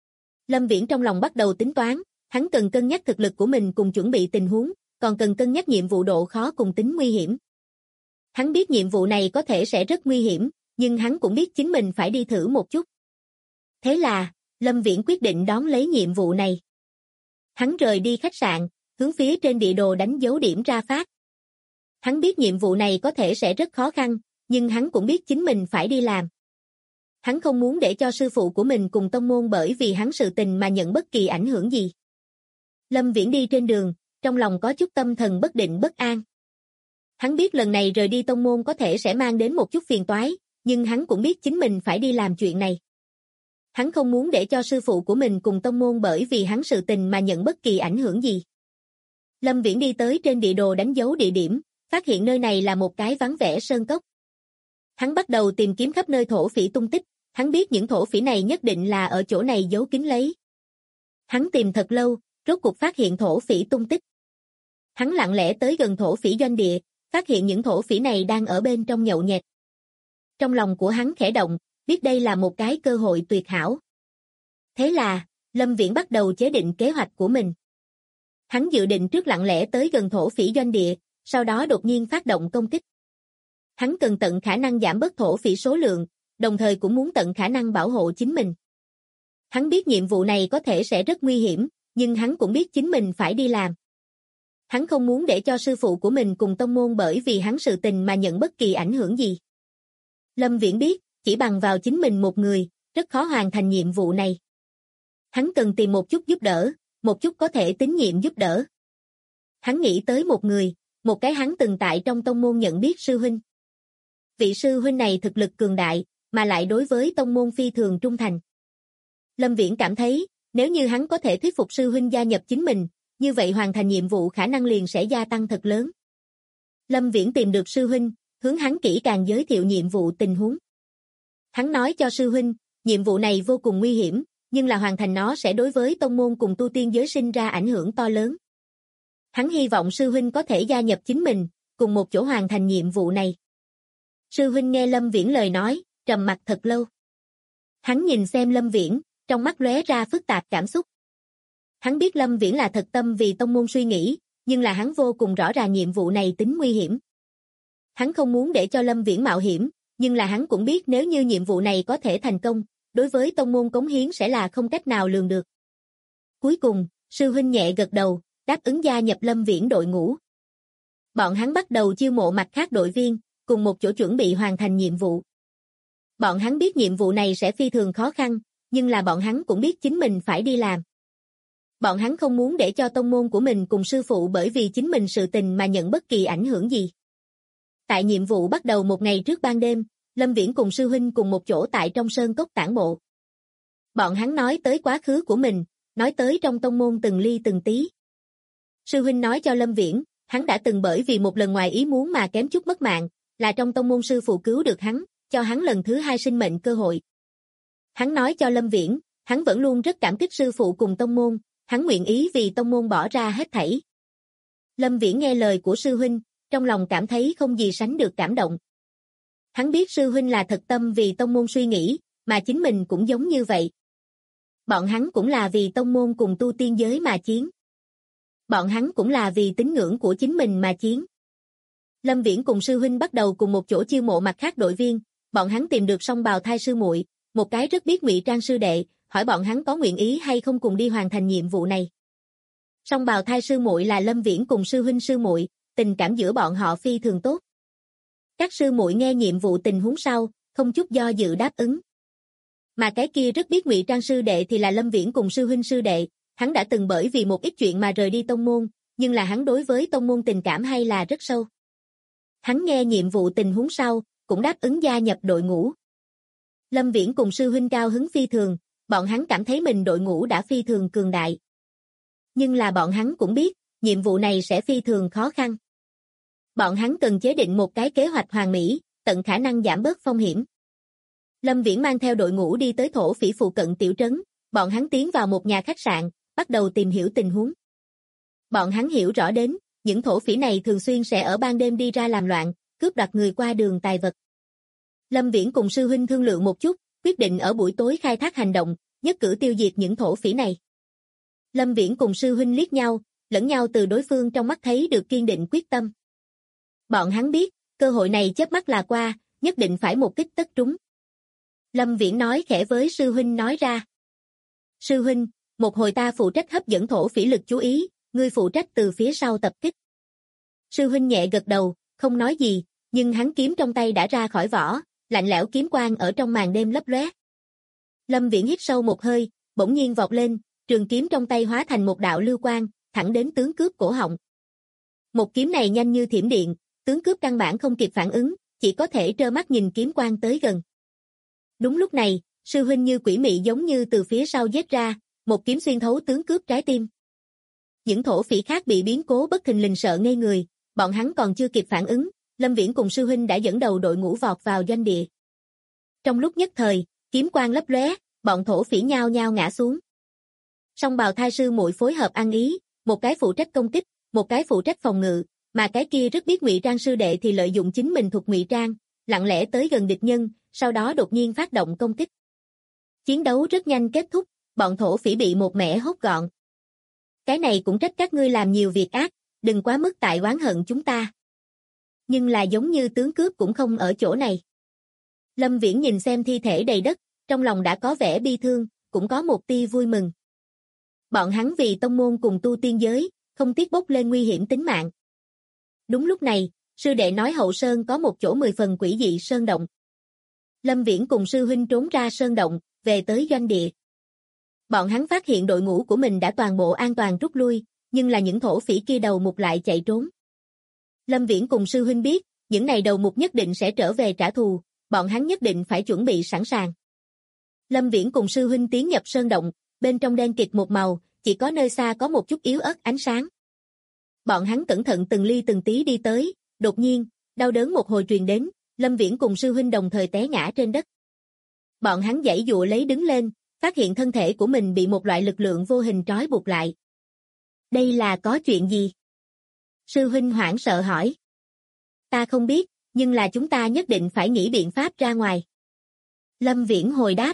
Lâm Viễn trong lòng bắt đầu tính toán, hắn cần cân nhắc thực lực của mình cùng chuẩn bị tình huống, còn cần cân nhắc nhiệm vụ độ khó cùng tính nguy hiểm. Hắn biết nhiệm vụ này có thể sẽ rất nguy hiểm, nhưng hắn cũng biết chính mình phải đi thử một chút. Thế là, Lâm Viễn quyết định đón lấy nhiệm vụ này. Hắn rời đi khách sạn, hướng phía trên địa đồ đánh dấu điểm ra phát. Hắn biết nhiệm vụ này có thể sẽ rất khó khăn, nhưng hắn cũng biết chính mình phải đi làm. Hắn không muốn để cho sư phụ của mình cùng tông môn bởi vì hắn sự tình mà nhận bất kỳ ảnh hưởng gì. Lâm Viễn đi trên đường, trong lòng có chút tâm thần bất định bất an. Hắn biết lần này rời đi tông môn có thể sẽ mang đến một chút phiền toái, nhưng hắn cũng biết chính mình phải đi làm chuyện này. Hắn không muốn để cho sư phụ của mình cùng tông môn bởi vì hắn sự tình mà nhận bất kỳ ảnh hưởng gì. Lâm Viễn đi tới trên địa đồ đánh dấu địa điểm, phát hiện nơi này là một cái vắng vẻ sơn cốc. Hắn bắt đầu tìm kiếm khắp nơi thổ phỉ tung tích, hắn biết những thổ phỉ này nhất định là ở chỗ này giấu kín lấy. Hắn tìm thật lâu, rốt cuộc phát hiện thổ phỉ tung tích. Hắn lặng lẽ tới gần thổ phỉ doanh địa, phát hiện những thổ phỉ này đang ở bên trong nhậu nhẹt. Trong lòng của hắn khẽ động, biết đây là một cái cơ hội tuyệt hảo. Thế là, Lâm Viễn bắt đầu chế định kế hoạch của mình. Hắn dự định trước lặng lẽ tới gần thổ phỉ doanh địa, sau đó đột nhiên phát động công kích. Hắn cần tận khả năng giảm bớt thổ phỉ số lượng, đồng thời cũng muốn tận khả năng bảo hộ chính mình. Hắn biết nhiệm vụ này có thể sẽ rất nguy hiểm, nhưng hắn cũng biết chính mình phải đi làm. Hắn không muốn để cho sư phụ của mình cùng tông môn bởi vì hắn sự tình mà nhận bất kỳ ảnh hưởng gì. Lâm Viễn biết, chỉ bằng vào chính mình một người, rất khó hoàn thành nhiệm vụ này. Hắn cần tìm một chút giúp đỡ, một chút có thể tín nhiệm giúp đỡ. Hắn nghĩ tới một người, một cái hắn từng tại trong tông môn nhận biết sư huynh. Vị sư huynh này thực lực cường đại, mà lại đối với tông môn phi thường trung thành. Lâm Viễn cảm thấy, nếu như hắn có thể thuyết phục sư huynh gia nhập chính mình, như vậy hoàn thành nhiệm vụ khả năng liền sẽ gia tăng thật lớn. Lâm Viễn tìm được sư huynh, hướng hắn kỹ càng giới thiệu nhiệm vụ tình huống. Hắn nói cho sư huynh, nhiệm vụ này vô cùng nguy hiểm, nhưng là hoàn thành nó sẽ đối với tông môn cùng tu tiên giới sinh ra ảnh hưởng to lớn. Hắn hy vọng sư huynh có thể gia nhập chính mình, cùng một chỗ hoàn thành nhiệm vụ này. Sư huynh nghe Lâm Viễn lời nói, trầm mặc thật lâu. Hắn nhìn xem Lâm Viễn, trong mắt lóe ra phức tạp cảm xúc. Hắn biết Lâm Viễn là thật tâm vì tông môn suy nghĩ, nhưng là hắn vô cùng rõ ràng nhiệm vụ này tính nguy hiểm. Hắn không muốn để cho Lâm Viễn mạo hiểm, nhưng là hắn cũng biết nếu như nhiệm vụ này có thể thành công, đối với tông môn cống hiến sẽ là không cách nào lường được. Cuối cùng, sư huynh nhẹ gật đầu, đáp ứng gia nhập Lâm Viễn đội ngũ. Bọn hắn bắt đầu chiêu mộ mặt khác đội viên, cùng một chỗ chuẩn bị hoàn thành nhiệm vụ. Bọn hắn biết nhiệm vụ này sẽ phi thường khó khăn, nhưng là bọn hắn cũng biết chính mình phải đi làm. Bọn hắn không muốn để cho tông môn của mình cùng sư phụ bởi vì chính mình sự tình mà nhận bất kỳ ảnh hưởng gì. Tại nhiệm vụ bắt đầu một ngày trước ban đêm, Lâm Viễn cùng sư huynh cùng một chỗ tại trong sơn cốc tản bộ. Bọn hắn nói tới quá khứ của mình, nói tới trong tông môn từng ly từng tí. Sư huynh nói cho Lâm Viễn, hắn đã từng bởi vì một lần ngoài ý muốn mà kém chút mất mạng, là trong tông môn sư phụ cứu được hắn, cho hắn lần thứ hai sinh mệnh cơ hội. Hắn nói cho Lâm Viễn, hắn vẫn luôn rất cảm kích sư phụ cùng tông môn, hắn nguyện ý vì tông môn bỏ ra hết thảy. Lâm Viễn nghe lời của sư huynh, trong lòng cảm thấy không gì sánh được cảm động. Hắn biết sư huynh là thật tâm vì tông môn suy nghĩ, mà chính mình cũng giống như vậy. Bọn hắn cũng là vì tông môn cùng tu tiên giới mà chiến. Bọn hắn cũng là vì tín ngưỡng của chính mình mà chiến. Lâm Viễn cùng sư huynh bắt đầu cùng một chỗ chiêu mộ mặt khác đội viên, bọn hắn tìm được song bào thai sư muội, một cái rất biết ngụy trang sư đệ, hỏi bọn hắn có nguyện ý hay không cùng đi hoàn thành nhiệm vụ này. Song bào thai sư muội là Lâm Viễn cùng sư huynh sư muội, tình cảm giữa bọn họ phi thường tốt. Các sư muội nghe nhiệm vụ tình huống sau, không chút do dự đáp ứng. Mà cái kia rất biết ngụy trang sư đệ thì là Lâm Viễn cùng sư huynh sư đệ, hắn đã từng bởi vì một ít chuyện mà rời đi tông môn, nhưng là hắn đối với tông môn tình cảm hay là rất sâu. Hắn nghe nhiệm vụ tình huống sau, cũng đáp ứng gia nhập đội ngũ. Lâm Viễn cùng sư huynh cao hứng phi thường, bọn hắn cảm thấy mình đội ngũ đã phi thường cường đại. Nhưng là bọn hắn cũng biết, nhiệm vụ này sẽ phi thường khó khăn. Bọn hắn cần chế định một cái kế hoạch hoàn mỹ, tận khả năng giảm bớt phong hiểm. Lâm Viễn mang theo đội ngũ đi tới thổ phỉ phụ cận tiểu trấn, bọn hắn tiến vào một nhà khách sạn, bắt đầu tìm hiểu tình huống. Bọn hắn hiểu rõ đến, những thổ phỉ này thường xuyên sẽ ở ban đêm đi ra làm loạn, cướp đoạt người qua đường tài vật. Lâm Viễn cùng sư huynh thương lượng một chút, quyết định ở buổi tối khai thác hành động, nhất cử tiêu diệt những thổ phỉ này. Lâm Viễn cùng sư huynh liếc nhau, lẫn nhau từ đối phương trong mắt thấy được kiên định quyết tâm. Bọn hắn biết, cơ hội này chớp mắt là qua, nhất định phải một kích tất trúng. Lâm Viễn nói khẽ với sư huynh nói ra. Sư huynh, một hồi ta phụ trách hấp dẫn thổ phỉ lực chú ý, ngươi phụ trách từ phía sau tập kích. Sư huynh nhẹ gật đầu, không nói gì, nhưng hắn kiếm trong tay đã ra khỏi vỏ, lạnh lẽo kiếm quang ở trong màn đêm lấp lóe. Lâm Viễn hít sâu một hơi, bỗng nhiên vọt lên, trường kiếm trong tay hóa thành một đạo lưu quang, thẳng đến tướng cướp cổ họng. Một kiếm này nhanh như thiểm điện, tướng cướp căn bản không kịp phản ứng, chỉ có thể trơ mắt nhìn kiếm quang tới gần. Đúng lúc này, sư huynh như quỷ mị giống như từ phía sau giết ra, một kiếm xuyên thấu tướng cướp trái tim. Những thổ phỉ khác bị biến cố bất thình lình sợ ngây người, bọn hắn còn chưa kịp phản ứng, Lâm Viễn cùng sư huynh đã dẫn đầu đội ngũ vọt vào doanh địa. Trong lúc nhất thời, kiếm quang lấp lóe, bọn thổ phỉ nhao nhao ngã xuống. Song bào thai sư muội phối hợp ăn ý, một cái phụ trách công kích, một cái phụ trách phòng ngự, mà cái kia rất biết ngụy trang sư đệ thì lợi dụng chính mình thuật ngụy trang, lặng lẽ tới gần địch nhân, sau đó đột nhiên phát động công kích. Chiến đấu rất nhanh kết thúc, bọn thổ phỉ bị một mẻ hốt gọn. Cái này cũng trách các ngươi làm nhiều việc ác, đừng quá mức tại oán hận chúng ta. Nhưng là giống như tướng cướp cũng không ở chỗ này. Lâm Viễn nhìn xem thi thể đầy đất, trong lòng đã có vẻ bi thương, cũng có một tia vui mừng. Bọn hắn vì tông môn cùng tu tiên giới, không tiếc bốc lên nguy hiểm tính mạng. Đúng lúc này, sư đệ nói hậu sơn có một chỗ 10 phần quỷ dị sơn động. Lâm Viễn cùng sư huynh trốn ra sơn động, về tới doanh địa. Bọn hắn phát hiện đội ngũ của mình đã toàn bộ an toàn rút lui, nhưng là những thổ phỉ kia đầu mục lại chạy trốn. Lâm Viễn cùng sư huynh biết, những này đầu mục nhất định sẽ trở về trả thù, bọn hắn nhất định phải chuẩn bị sẵn sàng. Lâm Viễn cùng sư huynh tiến nhập sơn động, bên trong đen kịt một màu, chỉ có nơi xa có một chút yếu ớt ánh sáng. Bọn hắn cẩn thận từng ly từng tí đi tới, đột nhiên, đau đớn một hồi truyền đến, Lâm Viễn cùng sư huynh đồng thời té ngã trên đất. Bọn hắn giãy giụa lấy đứng lên, phát hiện thân thể của mình bị một loại lực lượng vô hình trói buộc lại. Đây là có chuyện gì? Sư huynh hoảng sợ hỏi. Ta không biết, nhưng là chúng ta nhất định phải nghĩ biện pháp ra ngoài. Lâm Viễn hồi đáp.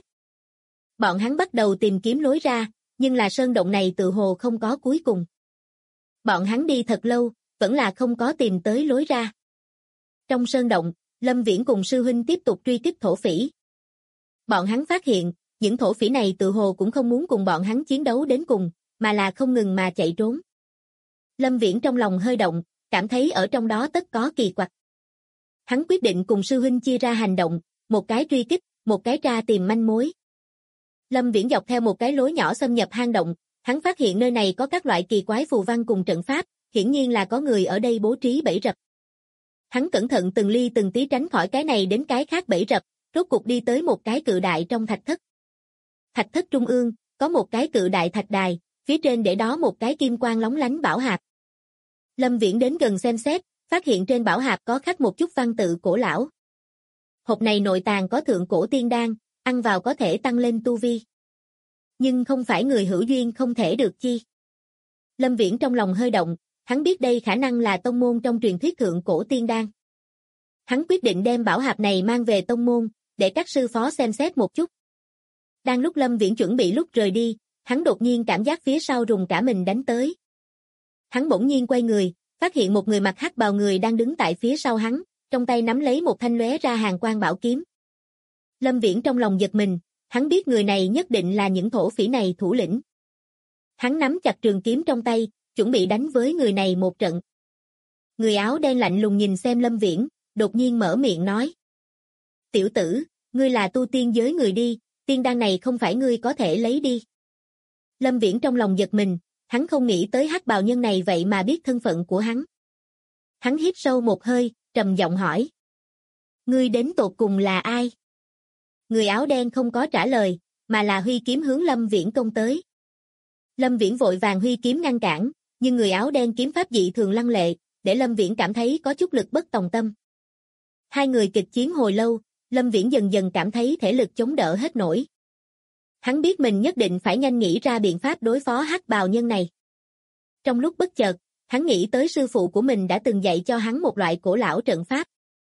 Bọn hắn bắt đầu tìm kiếm lối ra, nhưng là sơn động này tự hồ không có cuối cùng. Bọn hắn đi thật lâu, vẫn là không có tìm tới lối ra. Trong sơn động, Lâm Viễn cùng sư huynh tiếp tục truy kích thổ phỉ. Bọn hắn phát hiện, những thổ phỉ này tự hồ cũng không muốn cùng bọn hắn chiến đấu đến cùng, mà là không ngừng mà chạy trốn. Lâm Viễn trong lòng hơi động, cảm thấy ở trong đó tất có kỳ quặc. Hắn quyết định cùng sư huynh chia ra hành động, một cái truy kích, một cái ra tìm manh mối. Lâm Viễn dọc theo một cái lối nhỏ xâm nhập hang động, hắn phát hiện nơi này có các loại kỳ quái phù văn cùng trận pháp, hiển nhiên là có người ở đây bố trí bẫy rập. Hắn cẩn thận từng ly từng tí tránh khỏi cái này đến cái khác bẫy rập, rốt cục đi tới một cái cự đại trong thạch thất. Thạch thất trung ương, có một cái cự đại thạch đài, phía trên để đó một cái kim quang lóng lánh bảo hạp. Lâm Viễn đến gần xem xét, phát hiện trên bảo hạp có khắc một chút văn tự cổ lão. Hộp này nội tàng có thượng cổ tiên đan, ăn vào có thể tăng lên tu vi. Nhưng không phải người hữu duyên không thể được chi. Lâm Viễn trong lòng hơi động, hắn biết đây khả năng là tông môn trong truyền thuyết thượng cổ tiên đan. Hắn quyết định đem bảo hạp này mang về tông môn, để các sư phó xem xét một chút. Đang lúc Lâm Viễn chuẩn bị lúc rời đi, hắn đột nhiên cảm giác phía sau rùng cả mình đánh tới. Hắn bỗng nhiên quay người, phát hiện một người mặc hắc bào người đang đứng tại phía sau hắn, trong tay nắm lấy một thanh lóe ra hàn quang bảo kiếm. Lâm Viễn trong lòng giật mình, hắn biết người này nhất định là những thổ phỉ này thủ lĩnh. Hắn nắm chặt trường kiếm trong tay, chuẩn bị đánh với người này một trận. Người áo đen lạnh lùng nhìn xem Lâm Viễn, đột nhiên mở miệng nói. Tiểu tử, ngươi là tu tiên giới người đi, tiên đan này không phải ngươi có thể lấy đi. Lâm Viễn trong lòng giật mình, hắn không nghĩ tới hắc bào nhân này vậy mà biết thân phận của hắn. Hắn hít sâu một hơi, trầm giọng hỏi. Ngươi đến tột cùng là ai? Người áo đen không có trả lời, mà là huy kiếm hướng Lâm Viễn công tới. Lâm Viễn vội vàng huy kiếm ngăn cản, nhưng người áo đen kiếm pháp dị thường lăng lệ, để Lâm Viễn cảm thấy có chút lực bất tòng tâm. Hai người kịch chiến hồi lâu, Lâm Viễn dần dần cảm thấy thể lực chống đỡ hết nổi. Hắn biết mình nhất định phải nhanh nghĩ ra biện pháp đối phó hắc bào nhân này. Trong lúc bất chợt, hắn nghĩ tới sư phụ của mình đã từng dạy cho hắn một loại cổ lão trận pháp.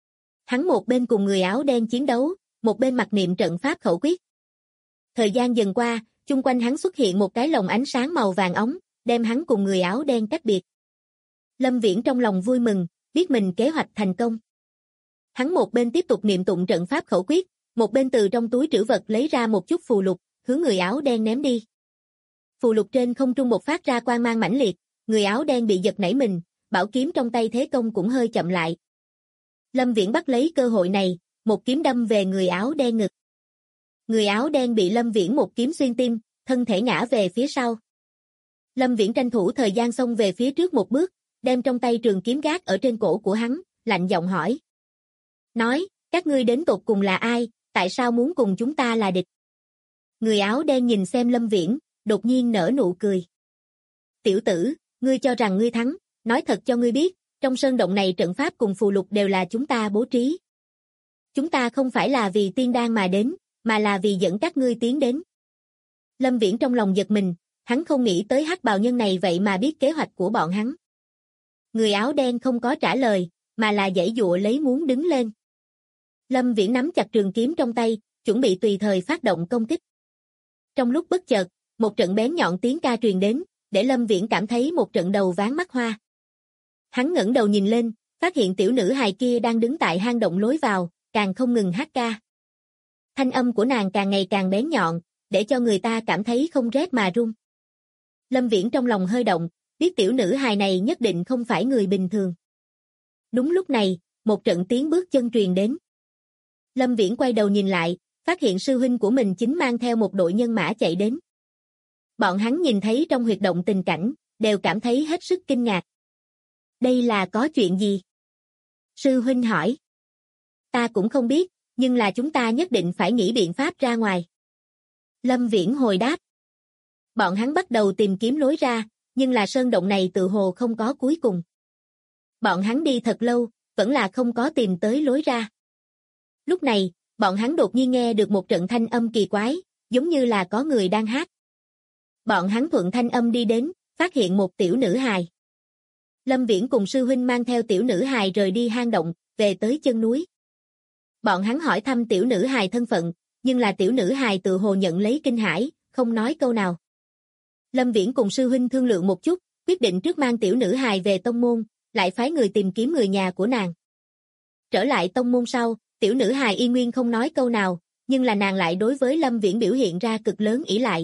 Hắn một bên cùng người áo đen chiến đấu, một bên mặc niệm trận pháp khẩu quyết. Thời gian dần qua, chung quanh hắn xuất hiện một cái lồng ánh sáng màu vàng óng, đem hắn cùng người áo đen cách biệt. Lâm Viễn trong lòng vui mừng, biết mình kế hoạch thành công. Hắn một bên tiếp tục niệm tụng trận pháp khẩu quyết, một bên từ trong túi trữ vật lấy ra một chút phù lục, hướng người áo đen ném đi. Phù lục trên không trung một phát ra quang mang mãnh liệt, người áo đen bị giật nảy mình, bảo kiếm trong tay thế công cũng hơi chậm lại. Lâm Viễn bắt lấy cơ hội này, một kiếm đâm về người áo đen ngực. Người áo đen bị Lâm Viễn một kiếm xuyên tim, thân thể ngã về phía sau. Lâm Viễn tranh thủ thời gian xông về phía trước một bước, đem trong tay trường kiếm gác ở trên cổ của hắn, lạnh giọng hỏi. Nói, các ngươi đến tột cùng là ai, tại sao muốn cùng chúng ta là địch? Người áo đen nhìn xem Lâm Viễn, đột nhiên nở nụ cười. Tiểu tử, ngươi cho rằng ngươi thắng, nói thật cho ngươi biết, trong sơn động này trận pháp cùng phù lục đều là chúng ta bố trí. Chúng ta không phải là vì tiên đan mà đến, mà là vì dẫn các ngươi tiến đến. Lâm Viễn trong lòng giật mình, hắn không nghĩ tới hắc bào nhân này vậy mà biết kế hoạch của bọn hắn. Người áo đen không có trả lời, mà là giãy giụa lấy muốn đứng lên. Lâm Viễn nắm chặt trường kiếm trong tay, chuẩn bị tùy thời phát động công kích. Trong lúc bất chợt, một trận bén nhọn tiếng ca truyền đến, để Lâm Viễn cảm thấy một trận đầu váng mắt hoa. Hắn ngẩng đầu nhìn lên, phát hiện tiểu nữ hài kia đang đứng tại hang động lối vào, càng không ngừng hát ca. Thanh âm của nàng càng ngày càng bén nhọn, để cho người ta cảm thấy không rét mà run. Lâm Viễn trong lòng hơi động, biết tiểu nữ hài này nhất định không phải người bình thường. Đúng lúc này, một trận tiếng bước chân truyền đến. Lâm Viễn quay đầu nhìn lại, phát hiện sư huynh của mình chính mang theo một đội nhân mã chạy đến. Bọn hắn nhìn thấy trong huyệt động tình cảnh, đều cảm thấy hết sức kinh ngạc. Đây là có chuyện gì? Sư huynh hỏi. Ta cũng không biết, nhưng là chúng ta nhất định phải nghĩ biện pháp ra ngoài. Lâm Viễn hồi đáp. Bọn hắn bắt đầu tìm kiếm lối ra, nhưng là sơn động này tự hồ không có cuối cùng. Bọn hắn đi thật lâu, vẫn là không có tìm tới lối ra. Lúc này, bọn hắn đột nhiên nghe được một trận thanh âm kỳ quái, giống như là có người đang hát. Bọn hắn thuận thanh âm đi đến, phát hiện một tiểu nữ hài. Lâm Viễn cùng sư huynh mang theo tiểu nữ hài rời đi hang động, về tới chân núi. Bọn hắn hỏi thăm tiểu nữ hài thân phận, nhưng là tiểu nữ hài tự hồ nhận lấy kinh hãi, không nói câu nào. Lâm Viễn cùng sư huynh thương lượng một chút, quyết định trước mang tiểu nữ hài về tông môn, lại phái người tìm kiếm người nhà của nàng. Trở lại tông môn sau, tiểu nữ hài y nguyên không nói câu nào, nhưng là nàng lại đối với Lâm Viễn biểu hiện ra cực lớn ỷ lại.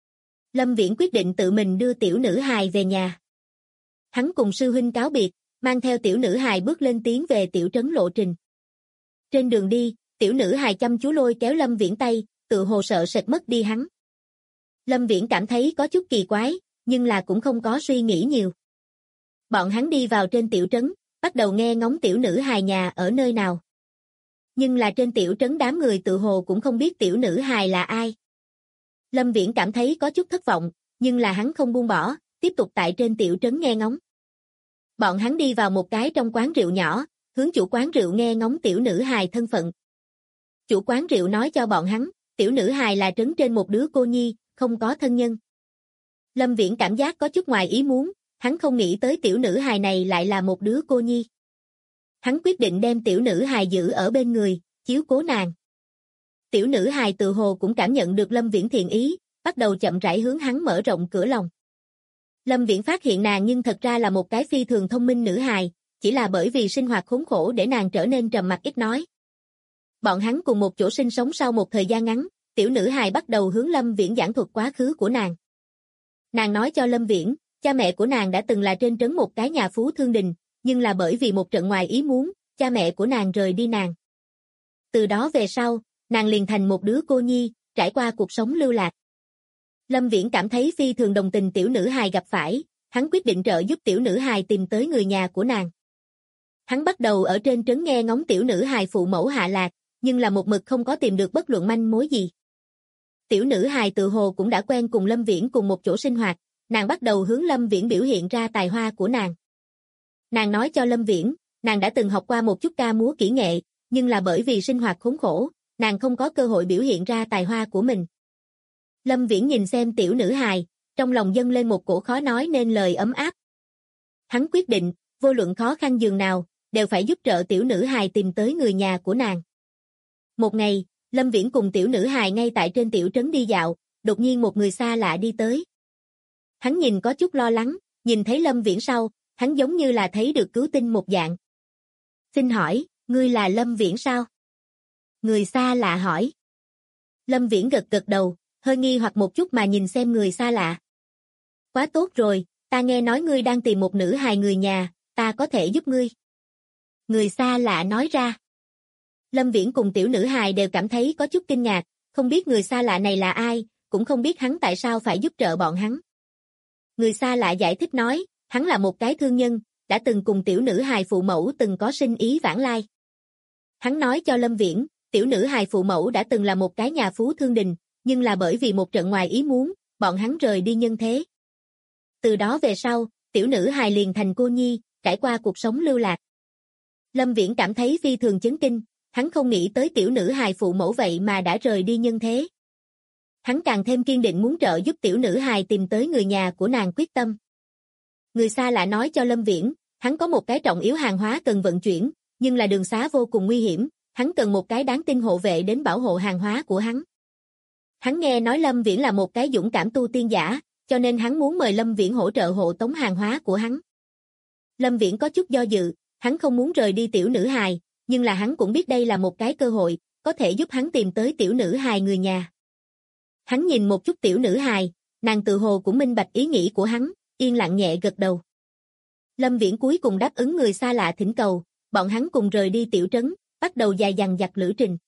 Lâm Viễn quyết định tự mình đưa tiểu nữ hài về nhà. Hắn cùng sư huynh cáo biệt, mang theo tiểu nữ hài bước lên tiến về tiểu trấn lộ trình. Trên đường đi, tiểu nữ hài chăm chú lôi kéo Lâm Viễn tay, tự hồ sợ sệt mất đi hắn. Lâm Viễn cảm thấy có chút kỳ quái, nhưng là cũng không có suy nghĩ nhiều. Bọn hắn đi vào trên tiểu trấn, bắt đầu nghe ngóng tiểu nữ hài nhà ở nơi nào. Nhưng là trên tiểu trấn đám người tự hồ cũng không biết tiểu nữ hài là ai. Lâm Viễn cảm thấy có chút thất vọng, nhưng là hắn không buông bỏ, tiếp tục tại trên tiểu trấn nghe ngóng. Bọn hắn đi vào một cái trong quán rượu nhỏ, hướng chủ quán rượu nghe ngóng tiểu nữ hài thân phận. Chủ quán rượu nói cho bọn hắn, tiểu nữ hài là trấn trên một đứa cô nhi, không có thân nhân. Lâm Viễn cảm giác có chút ngoài ý muốn, hắn không nghĩ tới tiểu nữ hài này lại là một đứa cô nhi. Hắn quyết định đem tiểu nữ hài giữ ở bên người, chiếu cố nàng. Tiểu nữ hài tự hồ cũng cảm nhận được Lâm Viễn thiện ý, bắt đầu chậm rãi hướng hắn mở rộng cửa lòng. Lâm Viễn phát hiện nàng nhưng thật ra là một cái phi thường thông minh nữ hài, chỉ là bởi vì sinh hoạt khốn khổ để nàng trở nên trầm mặc ít nói. Bọn hắn cùng một chỗ sinh sống sau một thời gian ngắn, tiểu nữ hài bắt đầu hướng Lâm Viễn giảng thuật quá khứ của nàng. Nàng nói cho Lâm Viễn, cha mẹ của nàng đã từng là trên trấn một cái nhà phú thương đình, nhưng là bởi vì một trận ngoài ý muốn, cha mẹ của nàng rời đi nàng. Từ đó về sau, nàng liền thành một đứa cô nhi, trải qua cuộc sống lưu lạc. Lâm Viễn cảm thấy phi thường đồng tình tiểu nữ hài gặp phải, hắn quyết định trợ giúp tiểu nữ hài tìm tới người nhà của nàng. Hắn bắt đầu ở trên trấn nghe ngóng tiểu nữ hài phụ mẫu hạ lạc, nhưng là một mực không có tìm được bất luận manh mối gì. Tiểu nữ hài tự hồ cũng đã quen cùng Lâm Viễn cùng một chỗ sinh hoạt, nàng bắt đầu hướng Lâm Viễn biểu hiện ra tài hoa của nàng. Nàng nói cho Lâm Viễn, nàng đã từng học qua một chút ca múa kỹ nghệ, nhưng là bởi vì sinh hoạt khốn khổ, nàng không có cơ hội biểu hiện ra tài hoa của mình. Lâm Viễn nhìn xem tiểu nữ hài, trong lòng dâng lên một cổ khó nói nên lời ấm áp. Hắn quyết định, vô luận khó khăn dường nào, đều phải giúp trợ tiểu nữ hài tìm tới người nhà của nàng. Một ngày, Lâm Viễn cùng tiểu nữ hài ngay tại trên tiểu trấn đi dạo, đột nhiên một người xa lạ đi tới. Hắn nhìn có chút lo lắng, nhìn thấy Lâm Viễn sau, hắn giống như là thấy được cứu tinh một dạng. Xin hỏi, ngươi là Lâm Viễn sao? Người xa lạ hỏi. Lâm Viễn gật gật đầu, hơi nghi hoặc một chút mà nhìn xem người xa lạ. Quá tốt rồi, ta nghe nói ngươi đang tìm một nữ hài người nhà, ta có thể giúp ngươi. Người xa lạ nói ra. Lâm Viễn cùng tiểu nữ hài đều cảm thấy có chút kinh ngạc, không biết người xa lạ này là ai, cũng không biết hắn tại sao phải giúp trợ bọn hắn. Người xa lạ giải thích nói, hắn là một cái thương nhân, đã từng cùng tiểu nữ hài phụ mẫu từng có sinh ý vãng lai. Hắn nói cho Lâm Viễn, tiểu nữ hài phụ mẫu đã từng là một cái nhà phú thương đình, nhưng là bởi vì một trận ngoài ý muốn, bọn hắn rời đi nhân thế. Từ đó về sau, tiểu nữ hài liền thành cô nhi, trải qua cuộc sống lưu lạc. Lâm Viễn cảm thấy phi thường chấn kinh, hắn không nghĩ tới tiểu nữ hài phụ mẫu vậy mà đã rời đi nhân thế. Hắn càng thêm kiên định muốn trợ giúp tiểu nữ hài tìm tới người nhà của nàng quyết tâm. Người xa lạ nói cho Lâm Viễn, hắn có một cái trọng yếu hàng hóa cần vận chuyển, nhưng là đường xá vô cùng nguy hiểm, hắn cần một cái đáng tin hộ vệ đến bảo hộ hàng hóa của hắn. Hắn nghe nói Lâm Viễn là một cái dũng cảm tu tiên giả, cho nên hắn muốn mời Lâm Viễn hỗ trợ hộ tống hàng hóa của hắn. Lâm Viễn có chút do dự, hắn không muốn rời đi tiểu nữ hài, nhưng là hắn cũng biết đây là một cái cơ hội, có thể giúp hắn tìm tới tiểu nữ hài người nhà. Hắn nhìn một chút tiểu nữ hài, nàng tự hồ cũng minh bạch ý nghĩ của hắn, yên lặng nhẹ gật đầu. Lâm Viễn cuối cùng đáp ứng người xa lạ thỉnh cầu, bọn hắn cùng rời đi tiểu trấn, bắt đầu dài dằng dặc lữ trình.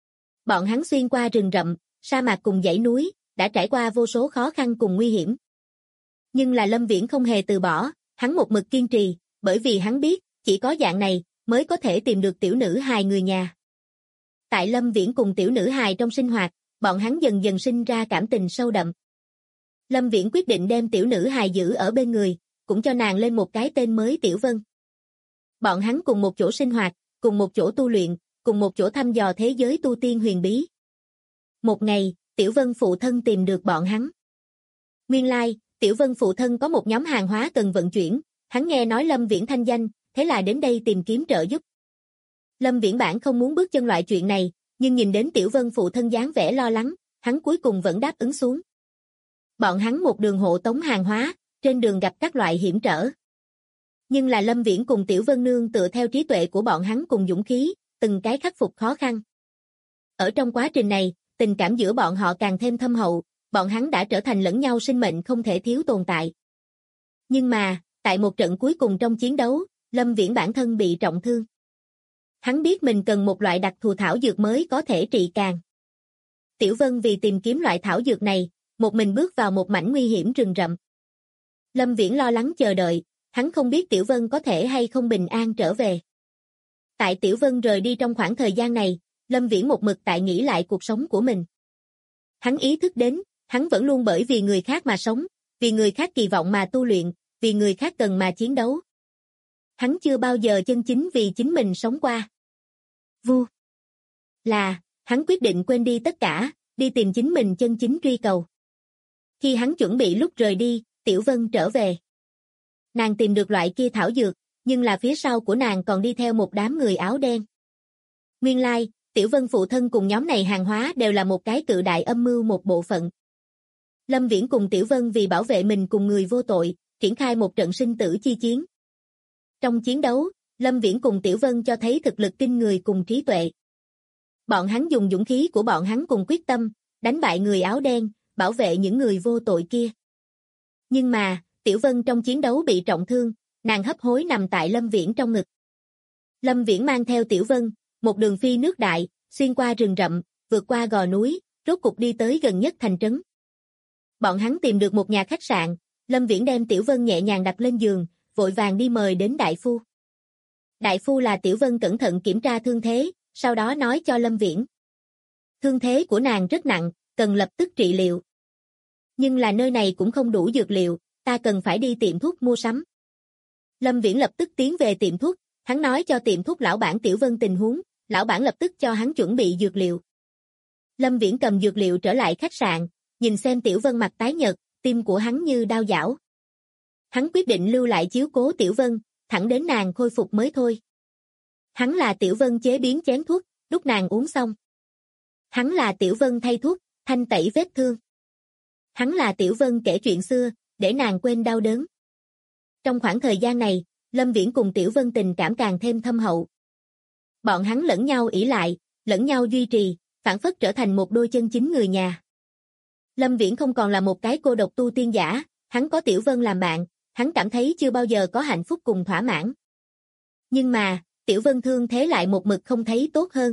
Bọn hắn xuyên qua rừng rậm, sa mạc cùng dãy núi, đã trải qua vô số khó khăn cùng nguy hiểm. Nhưng là Lâm Viễn không hề từ bỏ, hắn một mực kiên trì, bởi vì hắn biết, chỉ có dạng này, mới có thể tìm được tiểu nữ hài người nhà. Tại Lâm Viễn cùng tiểu nữ hài trong sinh hoạt, bọn hắn dần dần sinh ra cảm tình sâu đậm. Lâm Viễn quyết định đem tiểu nữ hài giữ ở bên người, cũng cho nàng lên một cái tên mới Tiểu Vân. Bọn hắn cùng một chỗ sinh hoạt, cùng một chỗ tu luyện, cùng một chỗ thăm dò thế giới tu tiên huyền bí. Một ngày, Tiểu Vân phụ thân tìm được bọn hắn. Nguyên lai, Tiểu Vân phụ thân có một nhóm hàng hóa cần vận chuyển, hắn nghe nói Lâm Viễn thanh danh, thế là đến đây tìm kiếm trợ giúp. Lâm Viễn bản không muốn bước chân loại chuyện này, nhưng nhìn đến Tiểu Vân phụ thân dáng vẻ lo lắng, hắn cuối cùng vẫn đáp ứng xuống. Bọn hắn một đường hộ tống hàng hóa, trên đường gặp các loại hiểm trở. Nhưng là Lâm Viễn cùng Tiểu Vân nương tựa theo trí tuệ của bọn hắn cùng dũng khí, từng cái khắc phục khó khăn. Ở trong quá trình này, tình cảm giữa bọn họ càng thêm thâm hậu, bọn hắn đã trở thành lẫn nhau sinh mệnh không thể thiếu tồn tại. Nhưng mà, tại một trận cuối cùng trong chiến đấu, Lâm Viễn bản thân bị trọng thương. Hắn biết mình cần một loại đặc thù thảo dược mới có thể trị càng. Tiểu Vân vì tìm kiếm loại thảo dược này, một mình bước vào một mảnh nguy hiểm rừng rậm. Lâm Viễn lo lắng chờ đợi, hắn không biết Tiểu Vân có thể hay không bình an trở về. Tại Tiểu Vân rời đi trong khoảng thời gian này, Lâm Viễn một mực tại nghĩ lại cuộc sống của mình. Hắn ý thức đến, hắn vẫn luôn bởi vì người khác mà sống, vì người khác kỳ vọng mà tu luyện, vì người khác cần mà chiến đấu. Hắn chưa bao giờ chân chính vì chính mình sống qua. Hắn quyết định quên đi tất cả, đi tìm chính mình chân chính truy cầu. Khi hắn chuẩn bị lúc rời đi, Tiểu Vân trở về. Nàng tìm được loại kia thảo dược, nhưng là phía sau của nàng còn đi theo một đám người áo đen. Nguyên lai, Tiểu Vân phụ thân cùng nhóm này hàng hóa đều là một cái cự đại âm mưu một bộ phận. Lâm Viễn cùng Tiểu Vân vì bảo vệ mình cùng người vô tội, triển khai một trận sinh tử chi chiến. Trong chiến đấu, Lâm Viễn cùng Tiểu Vân cho thấy thực lực kinh người cùng trí tuệ. Bọn hắn dùng dũng khí của bọn hắn cùng quyết tâm, đánh bại người áo đen, bảo vệ những người vô tội kia. Nhưng mà, Tiểu Vân trong chiến đấu bị trọng thương, nàng hấp hối nằm tại Lâm Viễn trong ngực. Lâm Viễn mang theo Tiểu Vân, một đường phi nước đại, xuyên qua rừng rậm, vượt qua gò núi, rốt cục đi tới gần nhất thành trấn. Bọn hắn tìm được một nhà khách sạn, Lâm Viễn đem Tiểu Vân nhẹ nhàng đặt lên giường, vội vàng đi mời đến đại phu. Đại phu là Tiểu Vân cẩn thận kiểm tra thương thế, sau đó nói cho Lâm Viễn. Thương thế của nàng rất nặng, cần lập tức trị liệu. Nhưng là nơi này cũng không đủ dược liệu, ta cần phải đi tiệm thuốc mua sắm. Lâm Viễn lập tức tiến về tiệm thuốc, hắn nói cho tiệm thuốc lão bản Tiểu Vân tình huống, lão bản lập tức cho hắn chuẩn bị dược liệu. Lâm Viễn cầm dược liệu trở lại khách sạn, nhìn xem Tiểu Vân mặt tái nhợt, tim của hắn như đao giảo. Hắn quyết định lưu lại chiếu cố Tiểu Vân, thẳng đến nàng khôi phục mới thôi. Hắn là Tiểu Vân chế biến chén thuốc, lúc nàng uống xong. Hắn là Tiểu Vân thay thuốc, thanh tẩy vết thương. Hắn là Tiểu Vân kể chuyện xưa, để nàng quên đau đớn. Trong khoảng thời gian này, Lâm Viễn cùng Tiểu Vân tình cảm càng thêm thâm hậu. Bọn hắn lẫn nhau ỷ lại, lẫn nhau duy trì, phản phất trở thành một đôi chân chính người nhà. Lâm Viễn không còn là một cái cô độc tu tiên giả, hắn có Tiểu Vân làm bạn, hắn cảm thấy chưa bao giờ có hạnh phúc cùng thỏa mãn. Nhưng mà, Tiểu Vân thương thế lại một mực không thấy tốt hơn.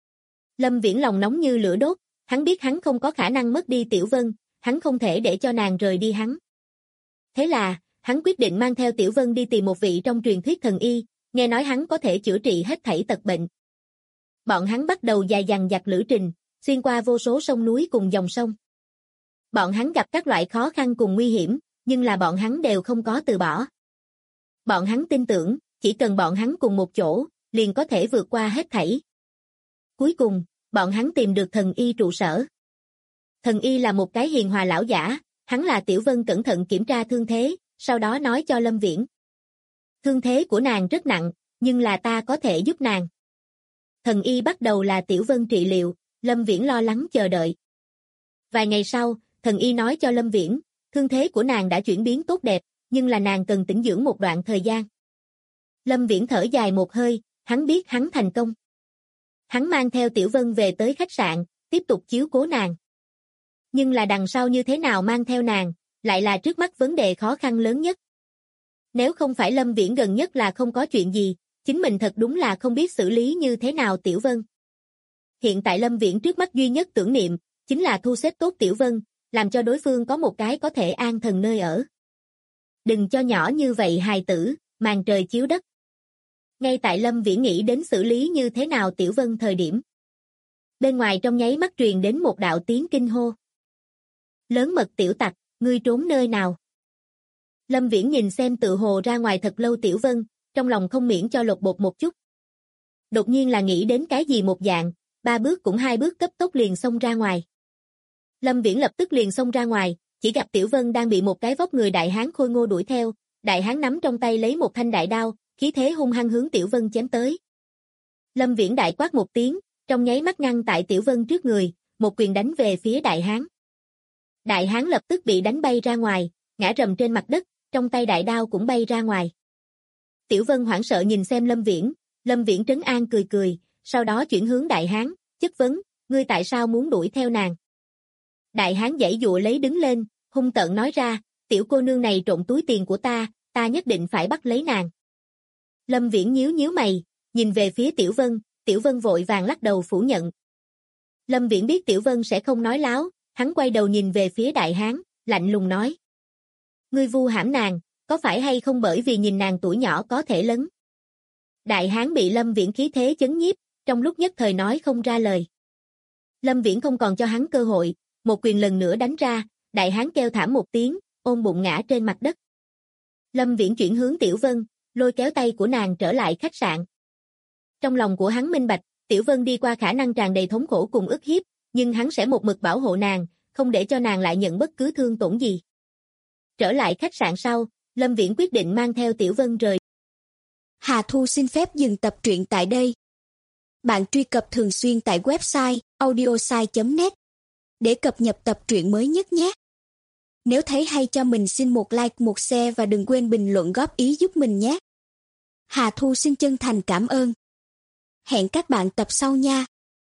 Lâm Viễn lòng nóng như lửa đốt, hắn biết hắn không có khả năng mất đi Tiểu Vân, hắn không thể để cho nàng rời đi hắn. Thế là, hắn quyết định mang theo Tiểu Vân đi tìm một vị trong truyền thuyết thần y, nghe nói hắn có thể chữa trị hết thảy tật bệnh. Bọn hắn bắt đầu dài dằng dặc lữ trình, xuyên qua vô số sông núi cùng dòng sông. Bọn hắn gặp các loại khó khăn cùng nguy hiểm, nhưng là bọn hắn đều không có từ bỏ. Bọn hắn tin tưởng, chỉ cần bọn hắn cùng một chỗ, liền có thể vượt qua hết thảy. Cuối cùng, bọn hắn tìm được thần y trụ sở. Thần y là một cái hiền hòa lão giả, hắn là Tiểu Vân cẩn thận kiểm tra thương thế, sau đó nói cho Lâm Viễn. Thương thế của nàng rất nặng, nhưng là ta có thể giúp nàng. Thần y bắt đầu là Tiểu Vân trị liệu, Lâm Viễn lo lắng chờ đợi. Vài ngày sau, thần y nói cho Lâm Viễn, thương thế của nàng đã chuyển biến tốt đẹp, nhưng là nàng cần tĩnh dưỡng một đoạn thời gian. Lâm Viễn thở dài một hơi, hắn biết hắn thành công. Hắn mang theo Tiểu Vân về tới khách sạn, tiếp tục chiếu cố nàng. Nhưng là đằng sau như thế nào mang theo nàng, lại là trước mắt vấn đề khó khăn lớn nhất. Nếu không phải Lâm Viễn gần nhất là không có chuyện gì, chính mình thật đúng là không biết xử lý như thế nào Tiểu Vân. Hiện tại Lâm Viễn trước mắt duy nhất tưởng niệm, chính là thu xếp tốt Tiểu Vân, làm cho đối phương có một cái có thể an thần nơi ở. Đừng cho nhỏ như vậy hài tử, màn trời chiếu đất. Ngay tại Lâm Viễn nghĩ đến xử lý như thế nào Tiểu Vân thời điểm. Bên ngoài trong nháy mắt truyền đến một đạo tiếng kinh hô. Lớn mật tiểu tặc, ngươi trốn nơi nào? Lâm Viễn nhìn xem tự hồ ra ngoài thật lâu Tiểu Vân, trong lòng không miễn cho lột bột một chút. Đột nhiên là nghĩ đến cái gì một dạng, 3 bước cũng 2 bước cấp tốc liền xông ra ngoài. Lâm Viễn lập tức liền xông ra ngoài, chỉ gặp Tiểu Vân đang bị một cái vóc người đại hán khôi ngô đuổi theo, đại hán nắm trong tay lấy một thanh đại đao, khí thế hung hăng hướng Tiểu Vân chém tới. Lâm Viễn đại quát một tiếng, trong nháy mắt ngăn tại Tiểu Vân trước người, một quyền đánh về phía đại hán. Đại hán lập tức bị đánh bay ra ngoài, ngã rầm trên mặt đất, trong tay đại đao cũng bay ra ngoài. Tiểu Vân hoảng sợ nhìn xem Lâm Viễn trấn an cười cười, sau đó chuyển hướng đại hán, chất vấn, ngươi tại sao muốn đuổi theo nàng? Đại hán giãy giụa lấy đứng lên, hung tợn nói ra, tiểu cô nương này trộm túi tiền của ta nhất định phải bắt lấy nàng. Lâm Viễn nhíu nhíu mày, nhìn về phía Tiểu Vân vội vàng lắc đầu phủ nhận. Lâm Viễn biết Tiểu Vân sẽ không nói láo, hắn quay đầu nhìn về phía đại hán, lạnh lùng nói. Ngươi vu hãm nàng, có phải hay không bởi vì nhìn nàng tuổi nhỏ có thể lớn? Đại hán bị Lâm Viễn khí thế chấn nhiếp, trong lúc nhất thời nói không ra lời. Lâm Viễn không còn cho hắn cơ hội, một quyền lần nữa đánh ra, đại hán kêu thảm một tiếng, ôm bụng ngã trên mặt đất. Lâm Viễn chuyển hướng Tiểu Vân, lôi kéo tay của nàng trở lại khách sạn. Trong lòng của hắn minh bạch, Tiểu Vân đi qua khả năng tràn đầy thống khổ cùng ức hiếp, nhưng hắn sẽ một mực bảo hộ nàng, không để cho nàng lại nhận bất cứ thương tổn gì. Trở lại khách sạn sau, Lâm Viễn quyết định mang theo Tiểu Vân rời. Hà Thu xin phép dừng tập truyện tại đây. Bạn truy cập thường xuyên tại website audiosai.net để cập nhật tập truyện mới nhất nhé. Nếu thấy hay cho mình xin một like, một share và đừng quên bình luận góp ý giúp mình nhé. Hà Thu xin chân thành cảm ơn. Hẹn các bạn tập sau nha.